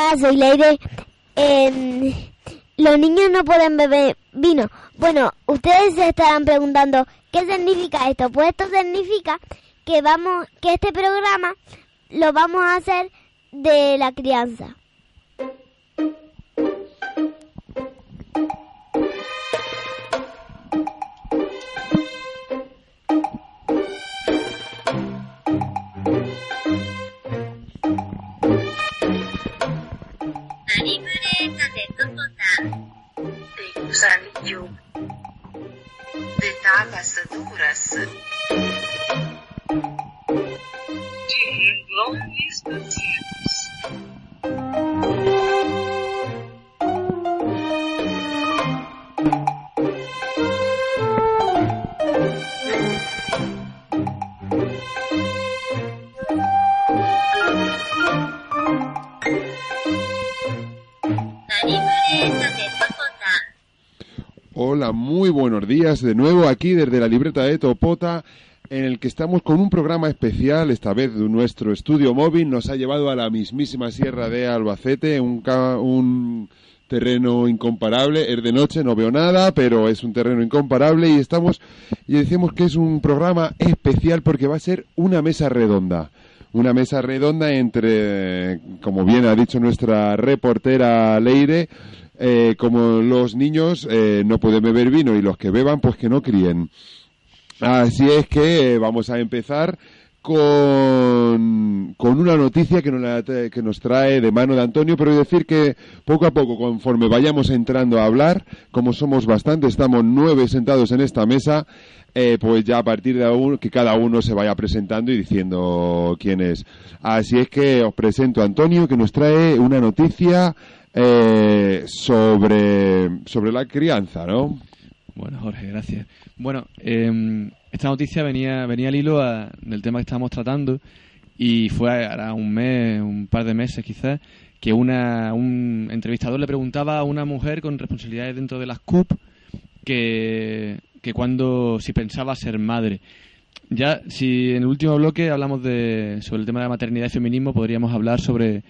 Hola, soy Leire. Los niños no pueden beber vino. Bueno, ustedes se estarán preguntando, ¿qué significa esto? Pues esto significa que este programa lo vamos a hacer de la crianza. De gusanillo, de tapas duras, de longes vacíos. Hola, muy buenos días de nuevo aquí desde la libreta de Topota, en el que estamos con un programa especial. Esta vez nuestro estudio móvil nos ha llevado a la mismísima Sierra de Albacete, un terreno incomparable. Es de noche, no veo nada, pero es un terreno incomparable y decimos que es un programa especial porque va a ser una mesa redonda. Una mesa redonda entre, como bien ha dicho nuestra reportera Leire, como los niños no pueden beber vino y los que beban pues que no críen. Así es que vamos a empezar con una noticia que nos trae de mano de Antonio, pero decir que poco a poco, conforme vayamos entrando a hablar, como somos bastantes, estamos 9 sentados en esta mesa, pues ya a partir de que cada uno se vaya presentando y diciendo quién es. Así es que os presento a Antonio, que nos trae una noticia sobre la crianza, ¿no? Bueno, Jorge, gracias. Bueno, esta noticia venía al hilo del tema que estábamos tratando y fue hará un par de meses quizás, que un entrevistador le preguntaba a una mujer con responsabilidades dentro de las CUP si pensaba ser madre. Ya, si en el último bloque hablamos sobre el tema de la maternidad y feminismo, podríamos hablar sobre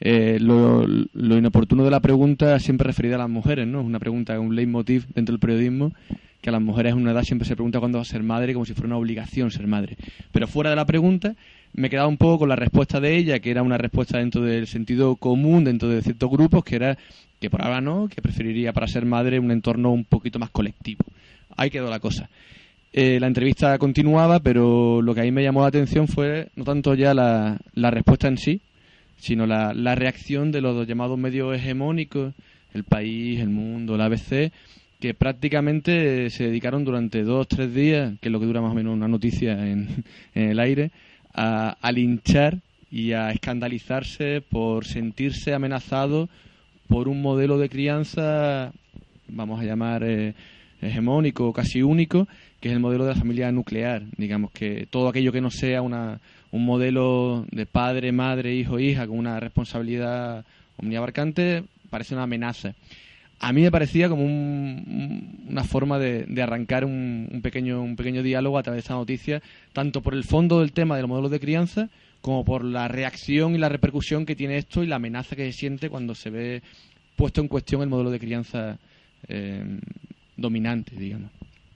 lo inoportuno de la pregunta siempre referida a las mujeres, ¿no? Es una pregunta, un leitmotiv dentro del periodismo, que a las mujeres en una edad siempre se pregunta cuándo va a ser madre, como si fuera una obligación ser madre. Pero fuera de la pregunta, me he quedado un poco con la respuesta de ella, que era una respuesta dentro del sentido común, dentro de ciertos grupos, que era que por ahora no, que preferiría para ser madre un entorno un poquito más colectivo. Ahí quedó la cosa. La entrevista continuaba, pero lo que ahí me llamó la atención fue no tanto ya la respuesta en sí, sino la reacción de los llamados medios hegemónicos, El País, El Mundo, la ABC, que prácticamente se dedicaron durante 2-3 días, que es lo que dura más o menos una noticia en el aire, a linchar y a escandalizarse por sentirse amenazado por un modelo de crianza, vamos a llamar hegemónico, casi único, que es el modelo de la familia nuclear. Digamos que todo aquello que no sea un modelo de padre, madre, hijo, hija, con una responsabilidad omniabarcante, parece una amenaza. A mí me parecía como una forma de arrancar un pequeño diálogo a través de esta noticia, tanto por el fondo del tema de los modelos de crianza, como por la reacción y la repercusión que tiene esto y la amenaza que se siente cuando se ve puesto en cuestión el modelo de crianza dominante, digamos.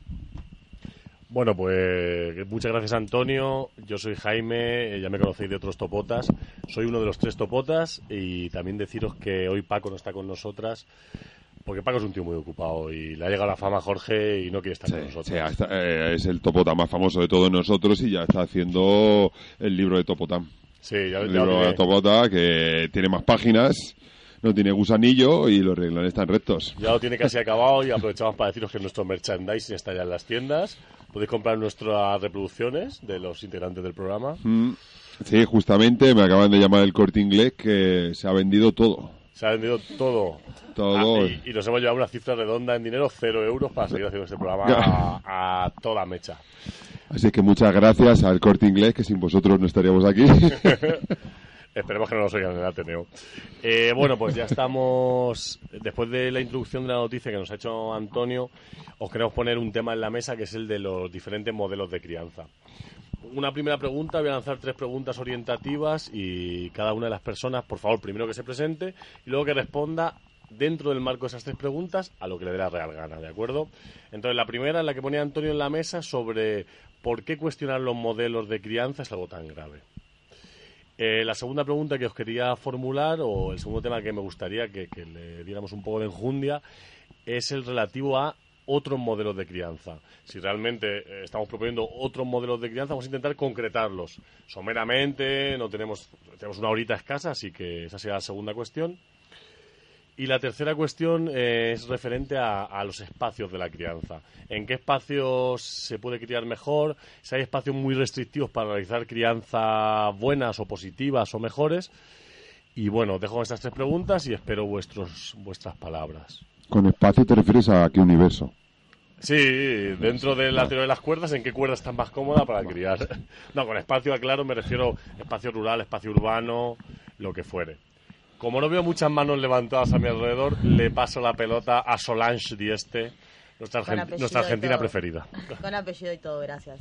Bueno, pues muchas gracias, Antonio. Yo soy Jaime, ya me conocéis de otros Topotas. Soy uno de los 3 Topotas y también deciros que hoy Paco no está con nosotras porque Paco es un tío muy ocupado y le ha llegado la fama a Jorge y no quiere estar con nosotros. Sí, es el Topota más famoso de todos nosotros y ya está haciendo el libro de Topota. Sí, ya el libro de Topota, que tiene más páginas, no tiene gusanillo y los renglones están rectos. Ya lo tiene casi acabado y aprovechamos para deciros que nuestro merchandising está ya en las tiendas. Podéis comprar nuestras reproducciones de los integrantes del programa. Sí, justamente me acaban de llamar el Corte Inglés que se ha vendido todo. Se ha vendido todo. Y nos hemos llevado una cifra redonda en dinero, 0 euros, para seguir haciendo este programa a toda mecha. Así que muchas gracias al Corte Inglés, que sin vosotros no estaríamos aquí. Esperemos que no nos oigan en el Ateneo. Bueno, pues ya estamos. Después de la introducción de la noticia que nos ha hecho Antonio, os queremos poner un tema en la mesa que es el de los diferentes modelos de crianza. una primera pregunta, voy a lanzar 3 preguntas orientativas y cada una de las personas, por favor, primero que se presente y luego que responda dentro del marco de esas 3 preguntas a lo que le dé la real gana, ¿de acuerdo? Entonces, la primera es la que ponía Antonio en la mesa sobre por qué cuestionar los modelos de crianza es algo tan grave. La segunda pregunta que os quería formular, o el segundo tema que me gustaría que le diéramos un poco de enjundia, es el relativo a otros modelos de crianza. Si realmente estamos proponiendo otros modelos de crianza, vamos a intentar concretarlos someramente. No tenemos una horita escasa, así que esa sería la segunda cuestión. Y la tercera cuestión es referente a los espacios de la crianza. ¿En qué espacios se puede criar mejor? Si hay espacios muy restrictivos para realizar crianzas buenas o positivas o mejores. Y bueno, dejo estas 3 preguntas y espero vuestras palabras. Con espacio te refieres a qué universo. Sí, dentro de la teoría de las cuerdas, ¿en qué cuerda está más cómoda para criar? No, con espacio, aclaro, me refiero a espacio rural, espacio urbano, lo que fuere. Como no veo muchas manos levantadas a mi alrededor, le paso la pelota a Solange Dieste, nuestra argentina preferida. Con apellido y todo, gracias.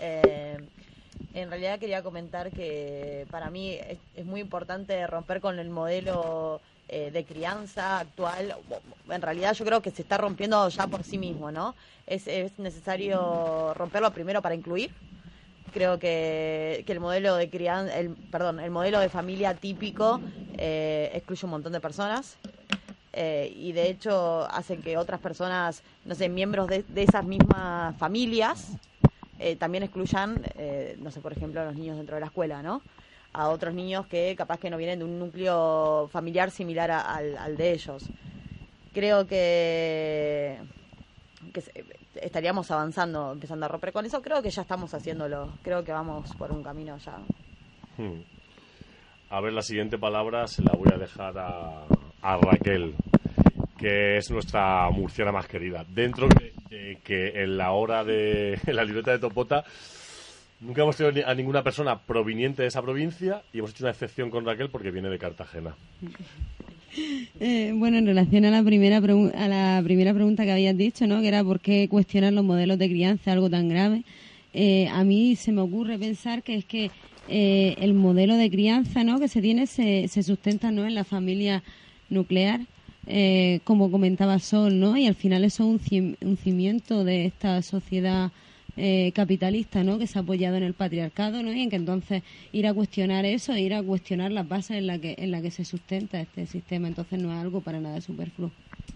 En realidad quería comentar que para mí es muy importante romper con el modelo de crianza actual. En realidad yo creo que se está rompiendo ya por sí mismo, ¿no? Es necesario romperlo primero para incluir. Creo que el modelo de crianza, el modelo de familia típico excluye un montón de personas y de hecho hace que otras personas, no sé, miembros de esas mismas familias también excluyan, no sé, por ejemplo, a los niños dentro de la escuela, ¿no? A otros niños que capaz que no vienen de un núcleo familiar similar al de ellos. Creo que estaríamos avanzando, empezando a romper con eso. Creo que ya estamos haciéndolo. Creo que vamos por un camino ya. A ver, la siguiente palabra se la voy a dejar a Raquel, que es nuestra murciana más querida. Dentro de que en la hora de en la libreta de Topota nunca hemos tenido a ninguna persona proveniente de esa provincia y hemos hecho una excepción con Raquel porque viene de Cartagena. Bueno, en relación a la primera pregunta que habías dicho, ¿no? Que era por qué cuestionar los modelos de crianza, algo tan grave. A mí se me ocurre pensar que es que el modelo de crianza, ¿no? que se tiene se sustenta, ¿no? en la familia nuclear, como comentaba Sol, ¿no? Y al final eso es un cimiento de esta sociedad capitalista, ¿no? que se ha apoyado en el patriarcado, ¿no? y en que entonces ir a cuestionar eso, ir a cuestionar las bases en la que se sustenta este sistema, entonces no es algo para nada superfluo.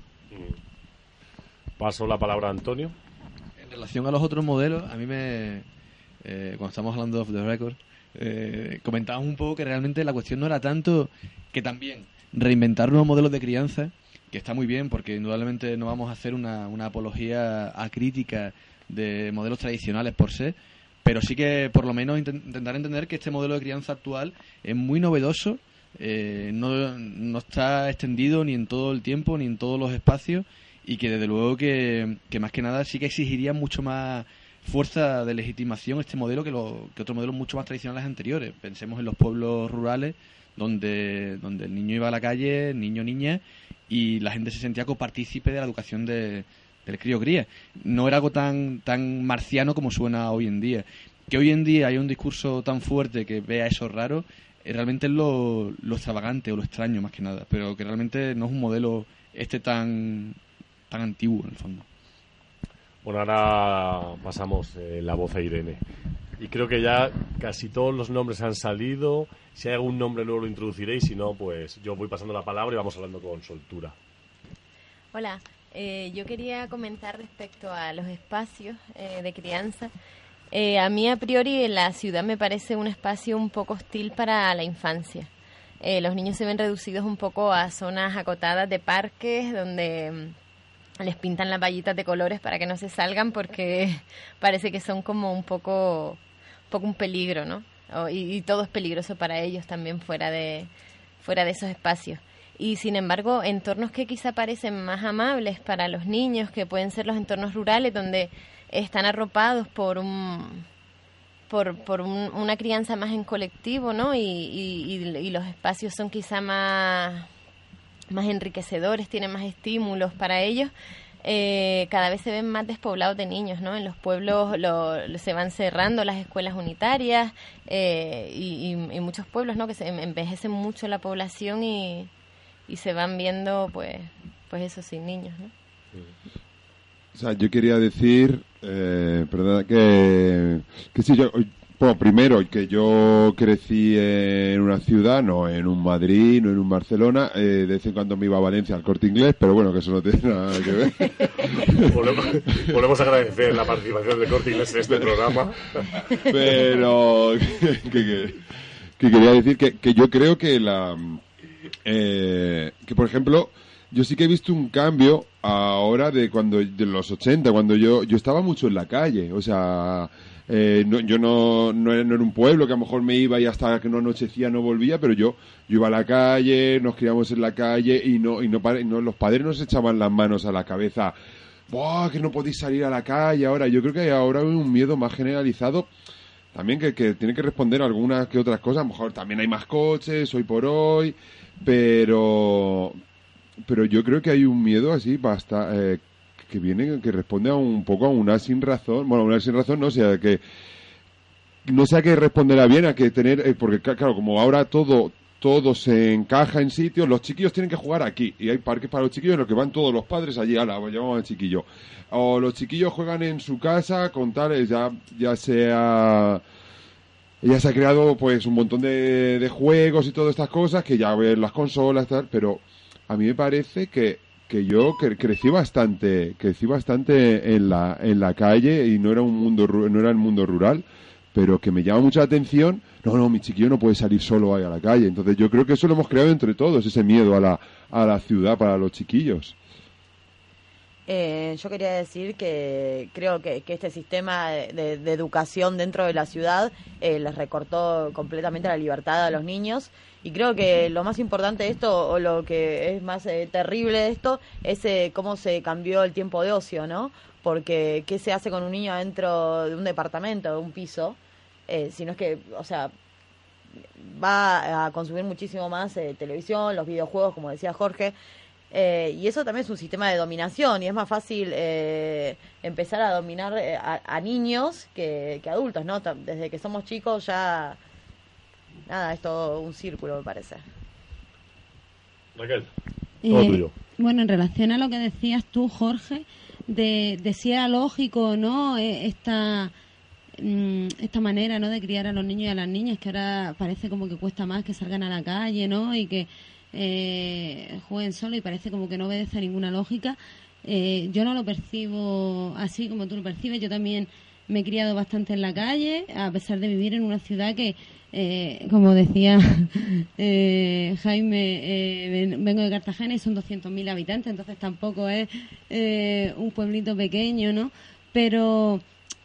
Paso la palabra a Antonio. En relación a los otros modelos, a mí cuando estamos hablando off the record, comentábamos un poco que realmente la cuestión no era tanto que también reinventar nuevos modelos de crianza, que está muy bien porque indudablemente no vamos a hacer una apología acrítica de modelos tradicionales por sí, pero sí que por lo menos intentar entender que este modelo de crianza actual es muy novedoso, no está extendido ni en todo el tiempo ni en todos los espacios y que desde luego que más que nada sí que exigiría mucho más fuerza de legitimación este modelo que otros modelos mucho más tradicionales anteriores. Pensemos en los pueblos rurales donde el niño iba a la calle, niño, niña, y la gente se sentía copartícipe de la educación del crío-cría. No era algo tan marciano como suena hoy en día. Que hoy en día hay un discurso tan fuerte que vea eso raro, realmente es lo extravagante o lo extraño más que nada, pero que realmente no es un modelo tan antiguo en el fondo. Bueno, ahora pasamos la voz a Irene. Y creo que ya casi todos los nombres han salido. Si hay algún nombre luego lo introduciréis, si no, pues yo voy pasando la palabra y vamos hablando con soltura. Hola. Yo quería comentar respecto a los espacios de crianza. A mí, a priori, la ciudad me parece un espacio un poco hostil para la infancia. Los niños se ven reducidos un poco a zonas acotadas de parques donde les pintan las vallitas de colores para que no se salgan porque parece que son como un poco un peligro, ¿no? Y todo es peligroso para ellos también fuera de esos espacios. Y sin embargo, entornos que quizá parecen más amables para los niños, que pueden ser los entornos rurales, donde están arropados por una crianza más en colectivo, ¿no? Y los espacios son quizá más enriquecedores, tienen más estímulos para ellos. cada vez se ven más despoblados de niños, ¿no? En los pueblos se van cerrando las escuelas unitarias y muchos pueblos, ¿no? Que se envejecen mucho la población y se van viendo, pues eso, sin niños, ¿no? O sea, yo quería decir, perdona, que sí, bueno, primero, que yo crecí en una ciudad, no en un Madrid, no en un Barcelona, de vez en cuando me iba a Valencia al Corte Inglés, pero bueno, que eso no tiene nada que ver. Volvemos a agradecer la participación del Corte Inglés en este programa. Pero, que quería decir que yo creo que que por ejemplo, yo sí que he visto un cambio ahora de los 80, cuando yo estaba mucho en la calle, o sea, yo no era en un pueblo que a lo mejor me iba y hasta que no anochecía no volvía, pero yo iba a la calle, nos criamos en la calle y los padres nos echaban las manos a la cabeza. ¡Buah, que no podéis salir a la calle ahora! Yo creo que ahora hay un miedo más generalizado, también que tiene que responder a algunas que otras cosas. A lo mejor también hay más coches hoy por hoy, pero yo creo que hay un miedo así que responde un poco a una sin razón. Bueno, una sin razón no sea que no sé a qué responderá bien, a que tener, porque claro, como ahora todo se encaja en sitios, los chiquillos tienen que jugar aquí y hay parques para los chiquillos en los que van todos los padres allí, pues llevamos al chiquillo, o los chiquillos juegan en su casa con tales, ya se ha creado pues un montón de juegos y todas estas cosas que ya ven las consolas tal, pero a mí me parece que yo crecí bastante en la calle y no era el mundo rural, pero que me llama mucha la atención. No, mi chiquillo no puede salir solo ahí a la calle. Entonces yo creo que eso lo hemos creado entre todos, ese miedo a la ciudad para los chiquillos. Yo quería decir que creo que este sistema de educación dentro de la ciudad les recortó completamente la libertad a los niños, y creo que lo más importante de esto, o lo que es más terrible de esto, es cómo se cambió el tiempo de ocio, ¿no? Porque ¿qué se hace con un niño dentro de un departamento, de un piso? Sino es que, o sea, va a consumir muchísimo más televisión, los videojuegos, como decía Jorge. Y eso también es un sistema de dominación, y es más fácil empezar a dominar a niños que adultos, ¿no? Desde que somos chicos ya, nada, es todo un círculo, me parece. Raquel, todo tuyo. Bueno, en relación a lo que decías tú, Jorge, de si era lógico o no esta manera, ¿no?, de criar a los niños y a las niñas, que ahora parece como que cuesta más que salgan a la calle, ¿no?, y que jueguen solo, y parece como que no obedece a ninguna lógica. Yo no lo percibo así como tú lo percibes. Yo también me he criado bastante en la calle, a pesar de vivir en una ciudad que, como decía Jaime, vengo de Cartagena y son 200.000 habitantes, entonces tampoco es un pueblito pequeño, ¿no? Pero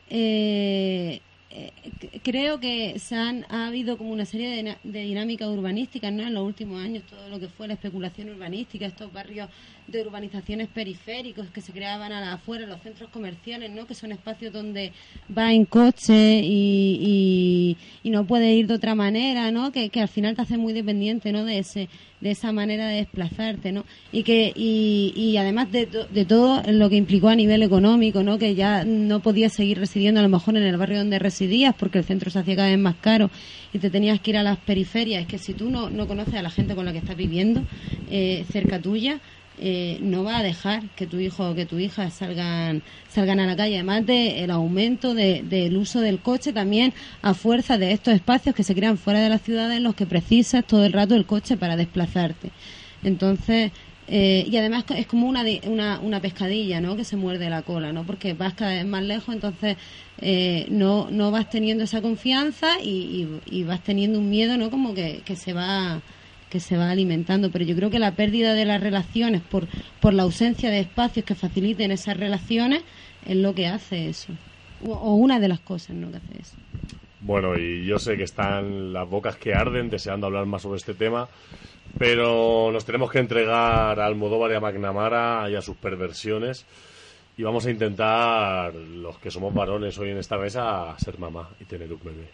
creo que ha habido como una serie de dinámicas urbanísticas, ¿no?, en los últimos años, todo lo que fue la especulación urbanística, estos barrios de urbanizaciones periféricos que se creaban a las afueras, los centros comerciales, ¿no?, que son espacios donde vas en coche y no puedes ir de otra manera, ¿no?, que al final te hace muy dependiente, ¿no?, de esa manera de desplazarte, ¿no? Y además de todo lo que implicó a nivel económico, ¿no?, que ya no podías seguir residiendo a lo mejor en el barrio donde residías porque el centro se hacía cada vez más caro y te tenías que ir a las periferias. Es que si tú no conoces a la gente con la que estás viviendo cerca tuya, no va a dejar que tu hijo o que tu hija salgan a la calle. Además del aumento del uso del coche, también a fuerza de estos espacios que se crean fuera de la ciudad, en los que precisas todo el rato el coche para desplazarte. Entonces, y además es como una pescadilla, ¿no?, que se muerde la cola, ¿no?, porque vas cada vez más lejos, entonces no vas teniendo esa confianza y vas teniendo un miedo, ¿no?, como que se va alimentando. Pero yo creo que la pérdida de las relaciones por la ausencia de espacios que faciliten esas relaciones es lo que hace eso, o una de las cosas, ¿no?, que hace eso. Bueno, y yo sé que están las bocas que arden deseando hablar más sobre este tema, pero nos tenemos que entregar a Almodóvar y a McNamara y a sus perversiones, y vamos a intentar, los que somos varones hoy en esta mesa, ser mamá y tener un bebé.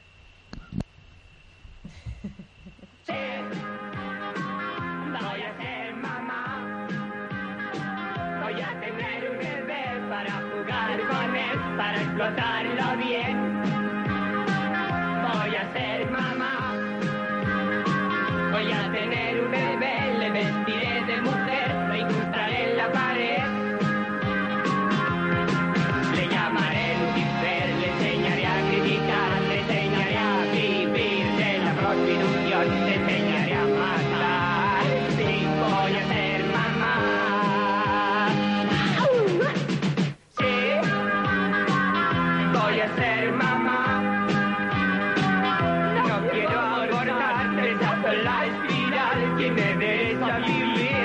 Voy a ser mamá, voy a tener un bebé. para explotarlo bien. Voy a ser mamá, voy a tener un bebé, le vestiré de mujer, lo incrustaré en la pared. Le llamaré Lucifer, le enseñaré a criticar, le enseñaré a vivir de la prostitución, le enseñaré a matar. Sí, voy a ser mamá. Sí, voy a ser mamá. No quiero abortar, rechazo la espiral, tiene derecho a vivir.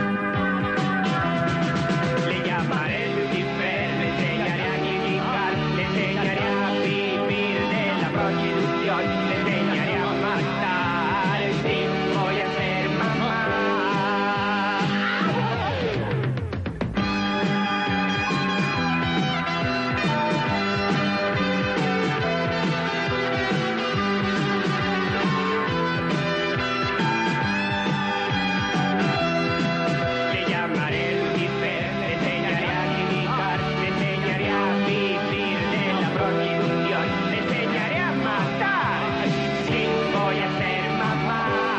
Le llamaré Lucifer, le enseñaré a criticar, le enseñaré a vivir de la prostitución, le enseñaré a matar. Sí, voy a ser mamá. Le llamaré Lucifer, le enseñaré a criticar, le enseñaré a vivir de la prostitución, le enseñaré a matar. Sí, voy a ser mamá.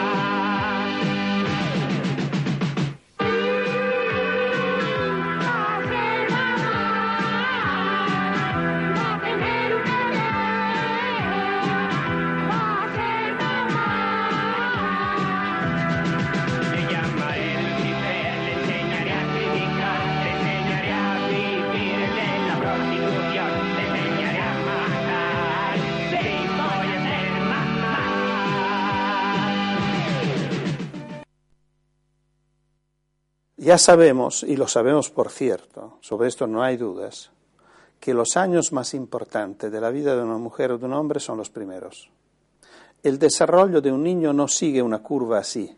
Le llamaré Lucifer, le enseñaré a criticar, le enseñaré a vivir de la prostitución, le enseñaré a matar. Sí, voy a ser mamá. Ya sabemos, y lo sabemos por cierto, sobre esto no hay dudas, que los años más importantes de la vida de una mujer o de un hombre son los primeros. El desarrollo de un niño no sigue una curva así.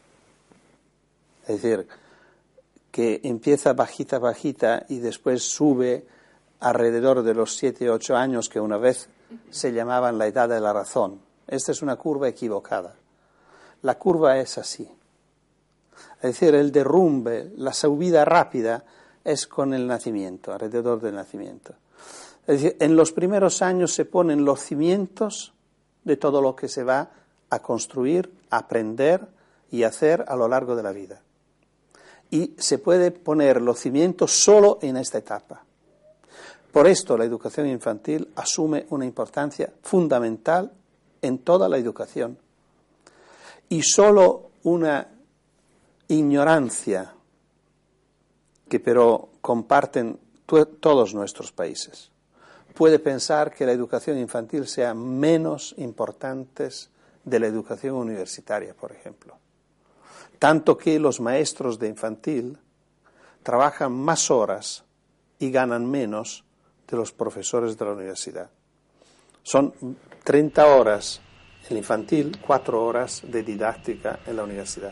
Es decir, que empieza bajita, bajita y después sube alrededor de los 7, 8 años que una vez se llamaban la edad de la razón. Esta es una curva equivocada. La curva es así. Es decir, el derrumbe, la subida rápida es con el nacimiento, alrededor del nacimiento. Es decir, en los primeros años se ponen los cimientos de todo lo que se va a construir, aprender y hacer a lo largo de la vida. Y se puede poner los cimientos solo en esta etapa. Por esto la educación infantil asume una importancia fundamental en toda la educación. Y solo una ignorancia que pero comparten todos nuestros países puede pensar que la educación infantil sea menos importante de la educación universitaria, por ejemplo. Tanto que los maestros de infantil trabajan más horas y ganan menos de los profesores de la universidad. Son 30 horas en infantil, 4 horas de didáctica en la universidad.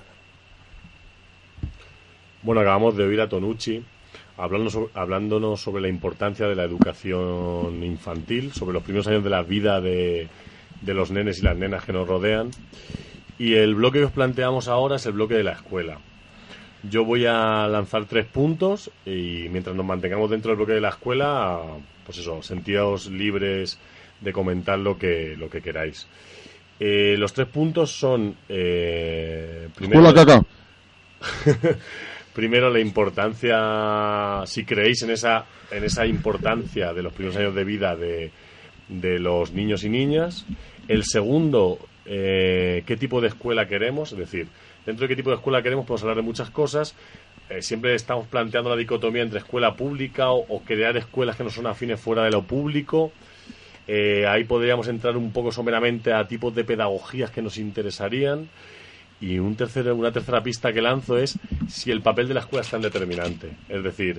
Bueno, acabamos de oír a Tonucci hablándonos sobre la importancia de la educación infantil, sobre los primeros años de la vida de los nenes y las nenas que nos rodean. Y el bloque que os planteamos ahora es el bloque de la escuela. Yo voy a lanzar 3 puntos y mientras nos mantengamos dentro del bloque de la escuela, pues eso, sentíos libres de comentar lo que queráis. Los 3 puntos son... primero, ¡Hola, caca! Primero, la importancia, si creéis en esa importancia de los primeros años de vida de los niños y niñas. El segundo, qué tipo de escuela queremos, es decir, dentro de qué tipo de escuela queremos podemos hablar de muchas cosas. Siempre estamos planteando la dicotomía entre escuela pública o crear escuelas que no son afines fuera de lo público. Ahí podríamos entrar un poco someramente a tipos de pedagogías que nos interesarían. Y una tercera pista que lanzo es si el papel de la escuela es tan determinante. Es decir,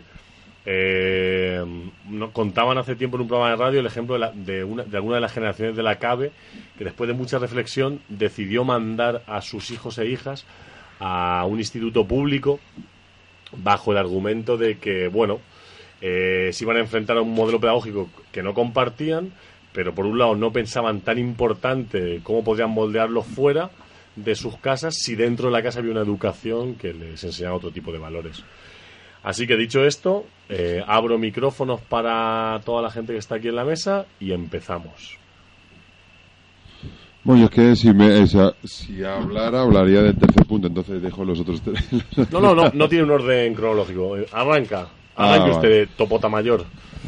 contaban hace tiempo en un programa de radio el ejemplo de alguna de las generaciones de la CABE, que después de mucha reflexión decidió mandar a sus hijos e hijas a un instituto público bajo el argumento de que, bueno, se iban a enfrentar a un modelo pedagógico que no compartían, pero por un lado no pensaban tan importante cómo podrían moldearlo fuera de sus casas si dentro de la casa había una educación que les enseñaba otro tipo de valores. Así que dicho esto, abro micrófonos para toda la gente que está aquí en la mesa y empezamos. Bueno, es que si hablara, hablaría del tercer punto, entonces dejo los otros tres. No tiene un orden cronológico. Arranque usted, vale. Topota Mayor.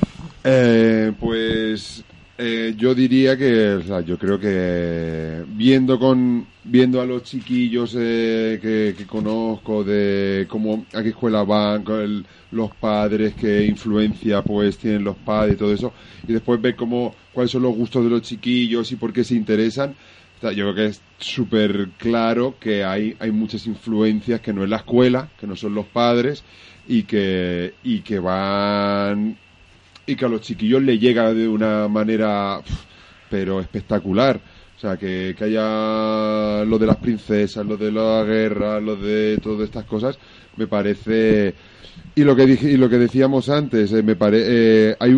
Yo diría que, o sea, yo creo que viendo a los chiquillos que conozco, de cómo a qué escuela van, los padres, qué influencia pues tienen los padres y todo eso, y después ver cuáles son los gustos de los chiquillos y por qué se interesan. O sea, yo creo que es súper claro que hay muchas influencias que no es la escuela, que no son los padres, y que van, y que a los chiquillos les llega de una manera pero espectacular. O sea, que haya lo de las princesas, lo de la guerra, lo de todas estas cosas, me parece. Y lo que decíamos antes, hay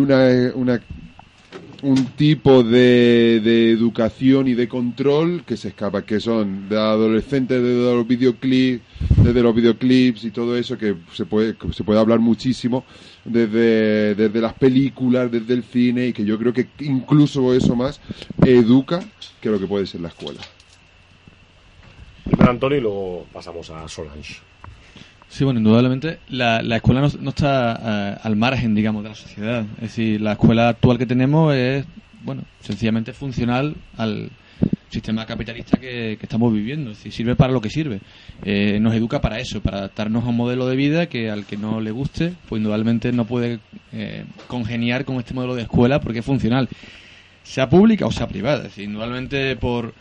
un tipo de educación y de control que se escapa, que son de adolescentes, desde los videoclips y todo eso, que se puede hablar muchísimo desde las películas, desde el cine, y que yo creo que incluso eso más educa que lo que puede ser la escuela. Primero Antonio y luego pasamos a Solange. Sí, bueno, indudablemente la escuela no está al margen, digamos, de la sociedad. Es decir, la escuela actual que tenemos es, bueno, sencillamente funcional al sistema capitalista que estamos viviendo. Es decir, sirve para lo que sirve. Nos educa para eso, para adaptarnos a un modelo de vida que al que no le guste, pues indudablemente no puede congeniar con este modelo de escuela porque es funcional, sea pública o sea privada. Es decir, indudablemente por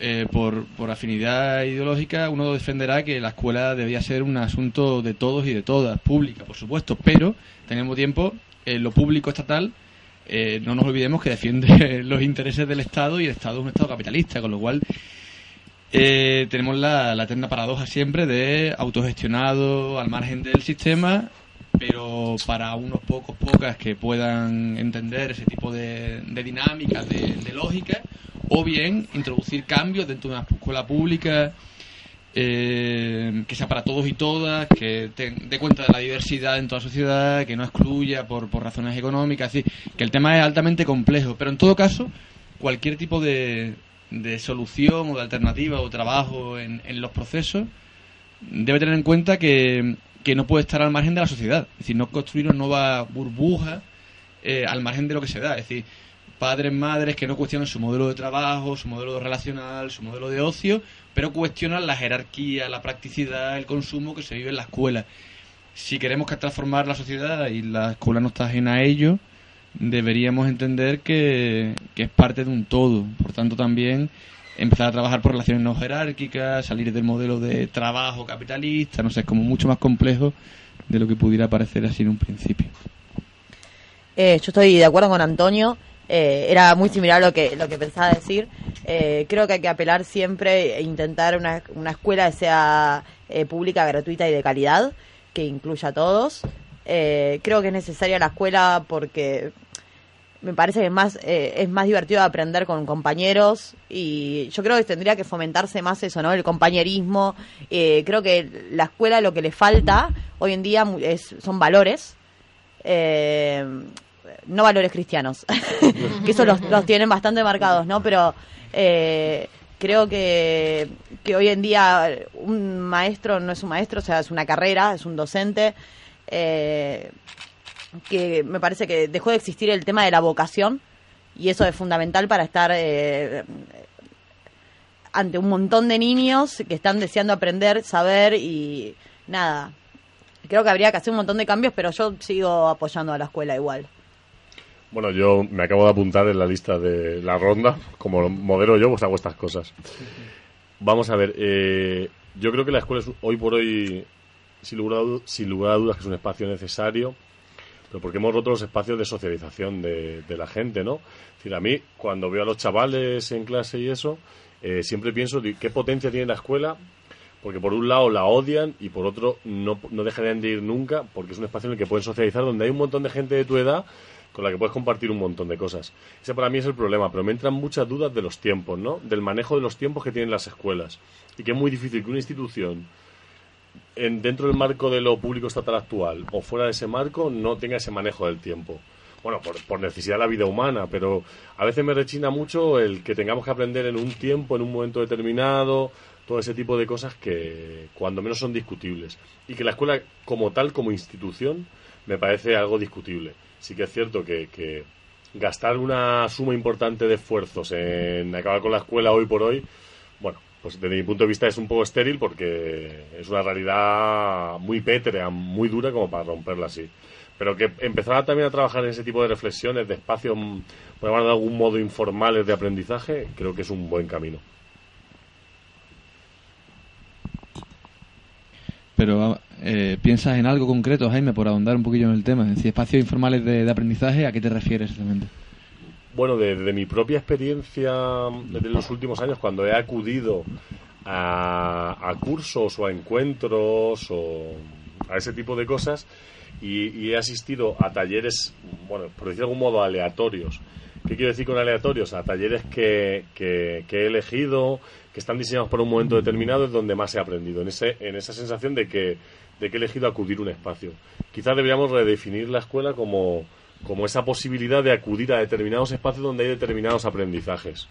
afinidad ideológica uno defenderá que la escuela debía ser un asunto de todos y de todas, pública, por supuesto, pero tenemos tiempo, lo público estatal, no nos olvidemos que defiende los intereses del Estado, y el Estado es un Estado capitalista, con lo cual tenemos la eterna paradoja siempre de autogestionado al margen del sistema, pero para unos pocas que puedan entender ese tipo de dinámicas, de lógica, o bien introducir cambios dentro de una escuela pública que sea para todos y todas, que dé cuenta de la diversidad en toda la sociedad, que no excluya por razones económicas. Así que el tema es altamente complejo, pero en todo caso cualquier tipo de solución o de alternativa o trabajo en los procesos debe tener en cuenta que no puede estar al margen de la sociedad. Es decir, no construir una nueva burbuja al margen de lo que se da. Es decir, padres, madres que no cuestionan su modelo de trabajo, su modelo relacional, su modelo de ocio, pero cuestionan la jerarquía, la practicidad, el consumo que se vive en la escuela. Si queremos transformar la sociedad, y la escuela no está ajena a ello, deberíamos entender que es parte de un todo. Por tanto, también empezar a trabajar por relaciones no jerárquicas, salir del modelo de trabajo capitalista, no sé, es como mucho más complejo de lo que pudiera parecer así en un principio. Yo estoy de acuerdo con Antonio. Era muy similar a lo que pensaba decir. Creo que hay que apelar siempre e intentar una escuela que sea pública, gratuita y de calidad, que incluya a todos. Creo que es necesaria la escuela porque me parece que es más divertido aprender con compañeros, y yo creo que tendría que fomentarse más eso, ¿no? El compañerismo. Creo que la escuela lo que le falta hoy en día son valores. No valores cristianos, que eso los tienen bastante marcados, ¿no? Pero creo que hoy en día un maestro no es un maestro, o sea, es una carrera, es un docente, que me parece que dejó de existir el tema de la vocación, y eso es fundamental para estar ante un montón de niños que están deseando aprender, saber, y nada, creo que habría que hacer un montón de cambios, pero yo sigo apoyando a la escuela igual. Bueno, yo me acabo de apuntar en la lista de la ronda. Como modelo yo, pues hago estas cosas. Vamos a ver. Yo creo que la escuela es hoy por hoy, sin lugar a dudas, que es un espacio necesario, pero porque hemos roto los espacios de socialización de la gente, ¿no? Es decir, a mí, cuando veo a los chavales en clase y eso, siempre pienso de qué potencia tiene la escuela, porque por un lado la odian y por otro no dejarían de ir nunca, porque es un espacio en el que pueden socializar, donde hay un montón de gente de tu edad con la que puedes compartir un montón de cosas. Ese para mí es el problema, pero me entran muchas dudas de los tiempos, ¿no? Del manejo de los tiempos que tienen las escuelas. Y que es muy difícil que una institución dentro del marco de lo público estatal actual o fuera de ese marco, no tenga ese manejo del tiempo. Bueno, por necesidad de la vida humana, pero a veces me rechina mucho el que tengamos que aprender en un tiempo, en un momento determinado, todo ese tipo de cosas que cuando menos son discutibles. Y que la escuela como tal, como institución, me parece algo discutible. Sí que es cierto que gastar una suma importante de esfuerzos en acabar con la escuela hoy por hoy, bueno, pues desde mi punto de vista es un poco estéril porque es una realidad muy pétrea, muy dura como para romperla así. Pero que empezar también a trabajar en ese tipo de reflexiones, de espacios, por llamarlo de algún modo, informales de aprendizaje, creo que es un buen camino. Pero ¿piensas en algo concreto, Jaime, por ahondar un poquillo en el tema? Es decir, espacios informales de aprendizaje, ¿a qué te refieres exactamente? Bueno, desde mi propia experiencia de los últimos años, cuando he acudido a cursos o a encuentros o a ese tipo de cosas y he asistido a talleres, bueno, por decir de algún modo, aleatorios. ¿Qué quiero decir con aleatorios? A talleres que he elegido, que están diseñados para un momento determinado, es donde más he aprendido, en esa sensación de que he elegido acudir a un espacio. Quizás deberíamos redefinir la escuela como esa posibilidad de acudir a determinados espacios donde hay determinados aprendizajes.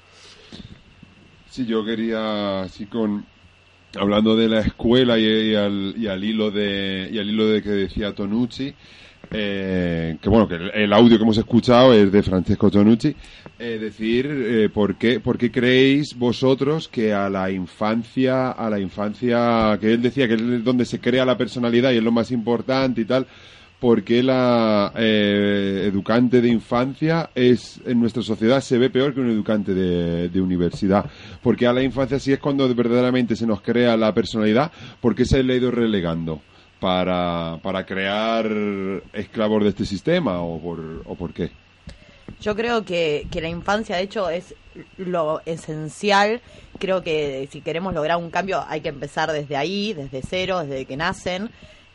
Sí, yo quería, hablando de la escuela y al hilo de que decía Tonucci, que bueno, que el audio que hemos escuchado es de Francesco Tonucci, decir ¿por qué creéis vosotros que a la infancia, que él decía que es donde se crea la personalidad y es lo más importante y tal, ¿por qué la educante de infancia en nuestra sociedad se ve peor que un educante de universidad? Porque a la infancia sí es cuando verdaderamente se nos crea la personalidad. ¿Por qué se le ha ido relegando? ¿Para crear esclavos de este sistema o por qué? Yo creo que la infancia, de hecho, es lo esencial. Creo que si queremos lograr un cambio hay que empezar desde ahí, desde cero, desde que nacen.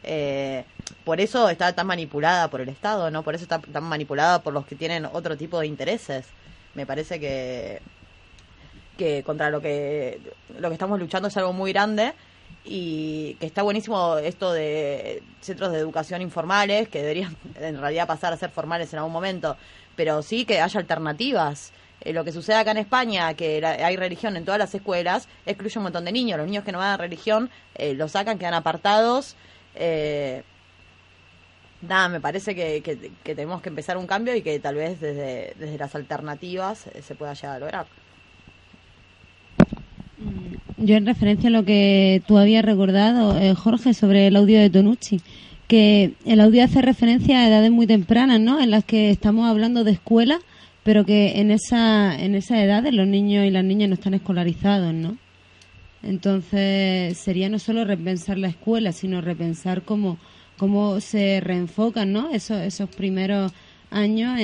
Por eso está tan manipulada por el Estado, ¿no? Por eso está tan manipulada por los que tienen otro tipo de intereses. Me parece que contra lo que estamos luchando es algo muy grande. Y que está buenísimo esto de centros de educación informales, que deberían en realidad pasar a ser formales en algún momento, pero sí que haya alternativas. Lo que sucede acá en España, que hay religión en todas las escuelas, excluye un montón de niños. Los niños que no van a religión los sacan, quedan apartados. Me parece que tenemos que empezar un cambio y que tal vez desde las alternativas se pueda llegar a lograr. Yo en referencia a lo que tú habías recordado, Jorge, sobre el audio de Tonucci, que el audio hace referencia a edades muy tempranas, ¿no? En las que estamos hablando de escuela, pero que en esa edades los niños y las niñas no están escolarizados, ¿no? Entonces sería no solo repensar la escuela, sino repensar cómo se reenfocan, ¿no? Esos primeros años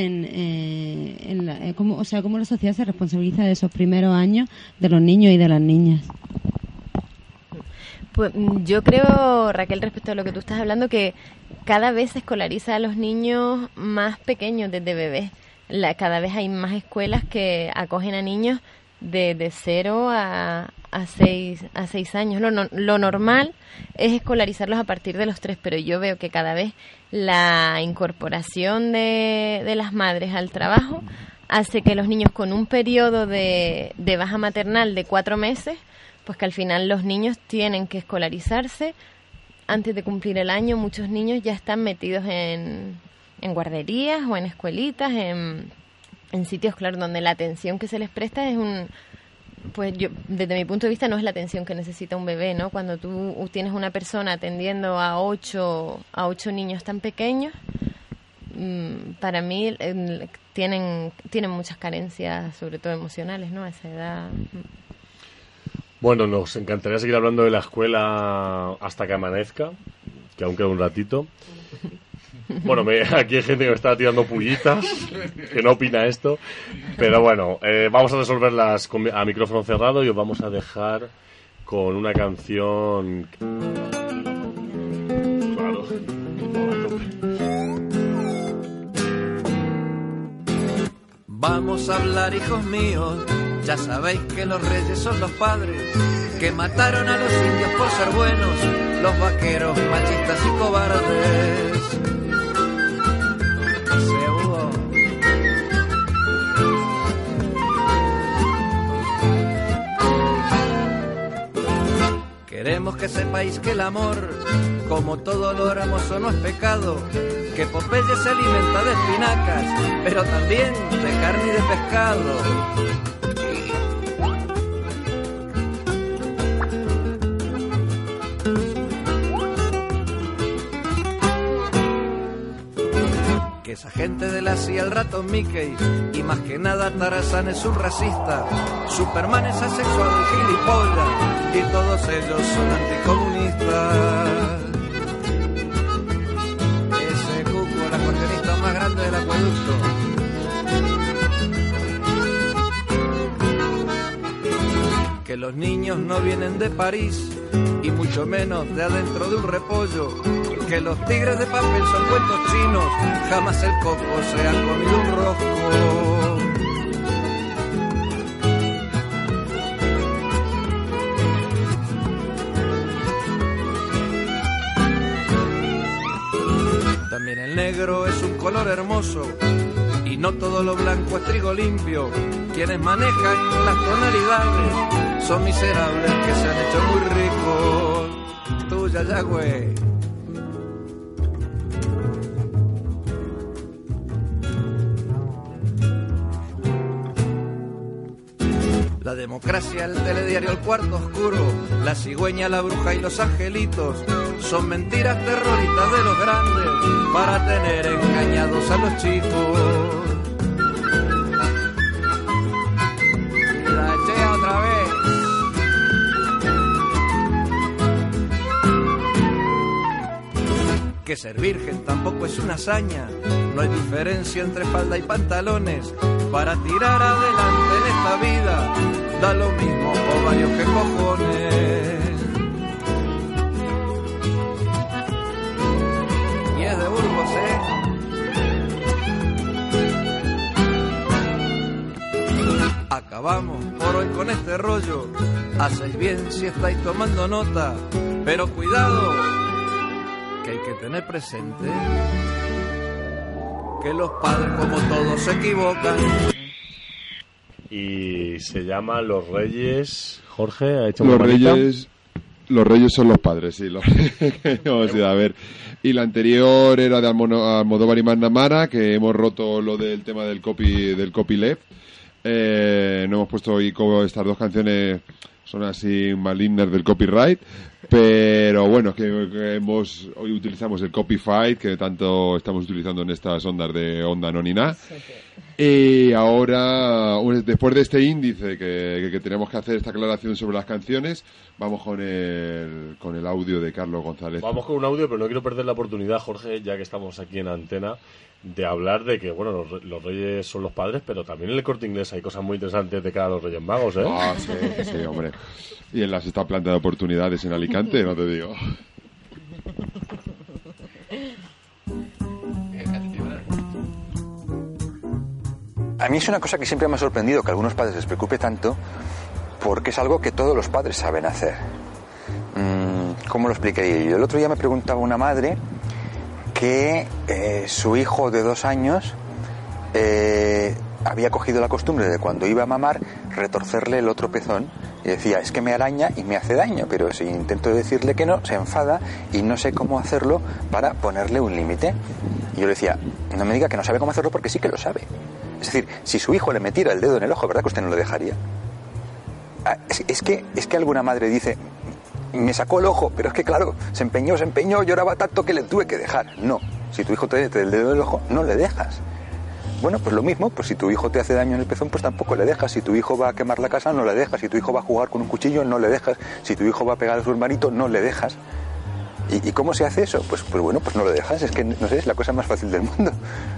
cómo la sociedad se responsabiliza de esos primeros años de los niños y de las niñas. Pues yo creo, Raquel, respecto a lo que tú estás hablando, que cada vez se escolariza a los niños más pequeños desde bebés. Cada vez hay más escuelas que acogen a niños de 0 a 6 años. Lo normal es escolarizarlos a partir de los 3, pero yo veo que cada vez la incorporación de las madres al trabajo hace que los niños con un periodo de baja maternal de 4 meses, pues que al final los niños tienen que escolarizarse antes de cumplir el año. Muchos niños ya están metidos en guarderías o en escuelitas, en sitios, claro, donde la atención que se les presta es pues yo, desde mi punto de vista, no es la atención que necesita un bebé, ¿no? Cuando tú tienes una persona atendiendo a 8 niños tan pequeños, para mí tienen muchas carencias, sobre todo emocionales, ¿no? A esa edad. Bueno, nos encantaría seguir hablando de la escuela hasta que amanezca, que aún queda un ratito. Bueno, aquí hay gente que me está tirando pullitas, que no opina esto, pero bueno, vamos a resolverlas a micrófono cerrado y os vamos a dejar con una canción. Claro. Vamos a hablar, hijos míos, ya sabéis que los reyes son los padres, que mataron a los indios por ser buenos, los vaqueros machistas y cobardes. Seguro. Queremos que sepáis que el amor, como todo lo hermoso, no es pecado, que Popeye se alimenta de espinacas, pero también de carne y de pescado. Que esa gente de la CIA, el ratón Mickey, y más que nada Tarzán es un racista, Superman es asexual y gilipollas, y todos ellos son anticomunistas. Ese cuco, el acordeonista más grande del acueducto. Que los niños no vienen de París, y mucho menos de adentro de un repollo. Que los tigres de papel son cuentos chinos, jamás el coco se ha comido un rosco. También el negro es un color hermoso, y no todo lo blanco es trigo limpio. Quienes manejan las tonalidades son miserables que se han hecho muy ricos. Tuya ya, güey. La democracia, el telediario, el cuarto oscuro, la cigüeña, la bruja y los angelitos son mentiras terroristas de los grandes para tener engañados a los chicos. La chea otra vez. Que ser virgen tampoco es una hazaña, no hay diferencia entre falda y pantalones. Para tirar adelante en esta vida, da lo mismo ovarios que cojones. Y es de Burgos, Acabamos por hoy con este rollo. Hacéis bien si estáis tomando nota, pero cuidado, que hay que tener presente que los padres, como todos, se equivocan. Y se llama Los Reyes. Jorge ha hecho Los una manita. Los Reyes son los padres, sí. Vamos a ver. Y la anterior era de Almodóvar y McNamara, que hemos roto lo del tema del copyleft. No hemos puesto hoy como estas dos canciones son así malignas del copyright, pero bueno, que hoy utilizamos el Copyfight, que tanto estamos utilizando en estas ondas de Onda No Ni Na. Y ahora, después de este índice que tenemos que hacer esta aclaración sobre las canciones, vamos con el audio de Carlos González. Vamos con un audio, pero no quiero perder la oportunidad, Jorge, ya que estamos aquí en antena, de hablar de que, bueno, los Reyes son los padres, pero también en el Corte Inglés hay cosas muy interesantes de cara a los Reyes Magos, ¿eh? Ah, sí, hombre. Y en la sexta planta de oportunidades en Alicante, no te digo. A mí es una cosa que siempre me ha sorprendido que a algunos padres les preocupe tanto, porque es algo que todos los padres saben hacer. ¿Cómo lo explicaría yo? El otro día me preguntaba una madre que su hijo de 2 años había cogido la costumbre de cuando iba a mamar retorcerle el otro pezón y decía, es que me araña y me hace daño, pero si intento decirle que no, se enfada y no sé cómo hacerlo para ponerle un límite. Y yo le decía, no me diga que no sabe cómo hacerlo porque sí que lo sabe. Es decir, si su hijo le metiera el dedo en el ojo, ¿verdad que usted no lo dejaría? Es que alguna madre dice, me sacó el ojo, pero es que claro, se empeñó, lloraba tanto que le tuve que dejar. No, si tu hijo te mete el dedo en el ojo, no le dejas. Bueno, pues lo mismo, pues si tu hijo te hace daño en el pezón, pues tampoco le dejas. Si tu hijo va a quemar la casa, no le dejas. Si tu hijo va a jugar con un cuchillo, no le dejas. Si tu hijo va a pegar a su hermanito, no le dejas. ¿Y cómo se hace eso? Pues bueno, pues no lo dejas. Es que, no sé, es la cosa más fácil del mundo.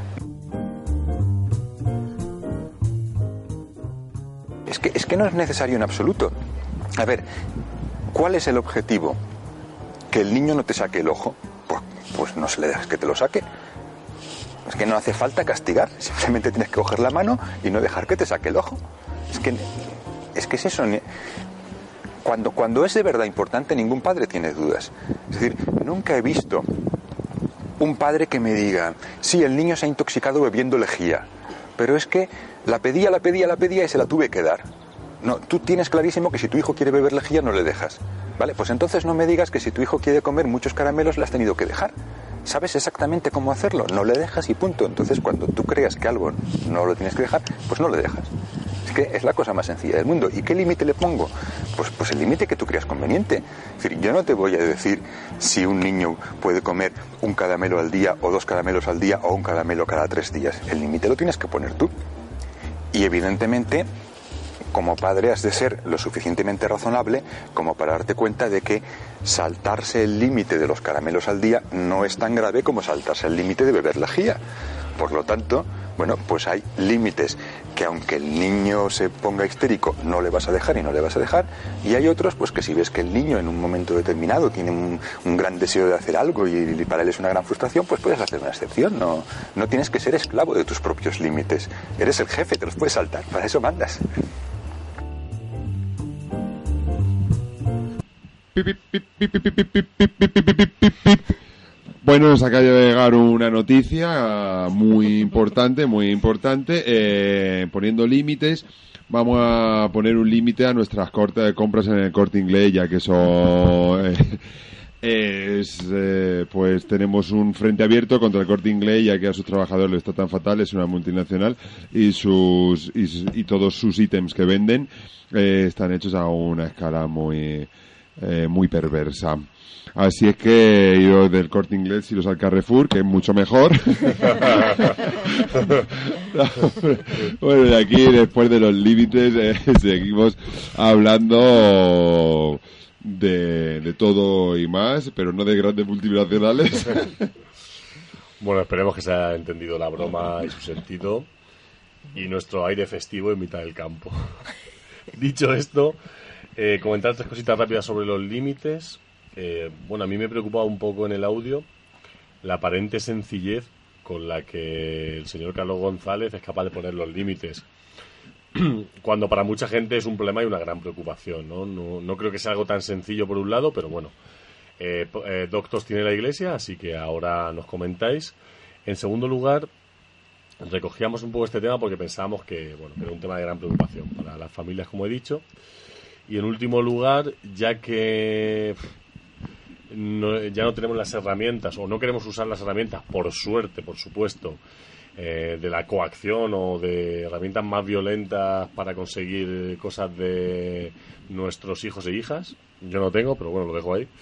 Es que no es necesario en absoluto. A ver, ¿cuál es el objetivo? ¿Que el niño no te saque el ojo? Pues no se le dejas que te lo saque. Es que no hace falta castigar, simplemente tienes que coger la mano y no dejar que te saque el ojo. Es que es eso. Cuando es de verdad importante, ningún padre tiene dudas. Es decir, nunca he visto un padre que me diga, sí, el niño se ha intoxicado bebiendo lejía, pero es que la pedía y se la tuve que dar. No, tú tienes clarísimo que si tu hijo quiere beber lejía no le dejas, ¿vale? Pues entonces no me digas que si tu hijo quiere comer muchos caramelos le has tenido que dejar. ¿Sabes exactamente cómo hacerlo? No le dejas y punto. Entonces cuando tú creas que algo no lo tienes que dejar, pues no le dejas. Es que es la cosa más sencilla del mundo. ¿Y qué límite le pongo? Pues el límite que tú creas conveniente. Es decir, yo no te voy a decir si un niño puede comer un caramelo al día o 2 caramelos al día o un caramelo cada 3 días. El límite lo tienes que poner tú. Y evidentemente, como padre has de ser lo suficientemente razonable como para darte cuenta de que saltarse el límite de los caramelos al día no es tan grave como saltarse el límite de beber lejía. Por lo tanto, bueno, pues hay límites que aunque el niño se ponga histérico no le vas a dejar y no le vas a dejar, y hay otros pues que si ves que el niño en un momento determinado tiene un gran deseo de hacer algo y para él es una gran frustración, pues puedes hacer una excepción. No tienes que ser esclavo de tus propios límites. Eres el jefe, te los puedes saltar, para eso mandas. Bueno, nos acaba de llegar una noticia muy importante, poniendo límites. Vamos a poner un límite a nuestras compras en el Corte Inglés, ya que eso pues tenemos un frente abierto contra el Corte Inglés, ya que a sus trabajadores les está tan fatal, es una multinacional y todos sus ítems que venden están hechos a una escala muy perversa. Así es que yo del Corte Inglés iros al Carrefour, que es mucho mejor. Bueno, y aquí después de los límites seguimos hablando de todo y más, pero no de grandes multinacionales. Bueno, esperemos que se haya entendido la broma y su sentido y nuestro aire festivo en mitad del campo. Dicho esto, comentar 3 cositas rápidas sobre los límites. Bueno, a mí me preocupaba un poco en el audio la aparente sencillez con la que el señor Carlos González es capaz de poner los límites, cuando para mucha gente es un problema y una gran preocupación, ¿no? No creo que sea algo tan sencillo por un lado, pero bueno, doctos tiene la Iglesia, así que ahora nos comentáis. En segundo lugar, recogíamos un poco este tema porque pensábamos que era un tema de gran preocupación para las familias, como he dicho. Y en último lugar, ya que ya no tenemos las herramientas o no queremos usar las herramientas, por suerte, por supuesto, de la coacción o de herramientas más violentas para conseguir cosas de nuestros hijos e hijas. Yo no tengo, pero bueno, lo dejo ahí.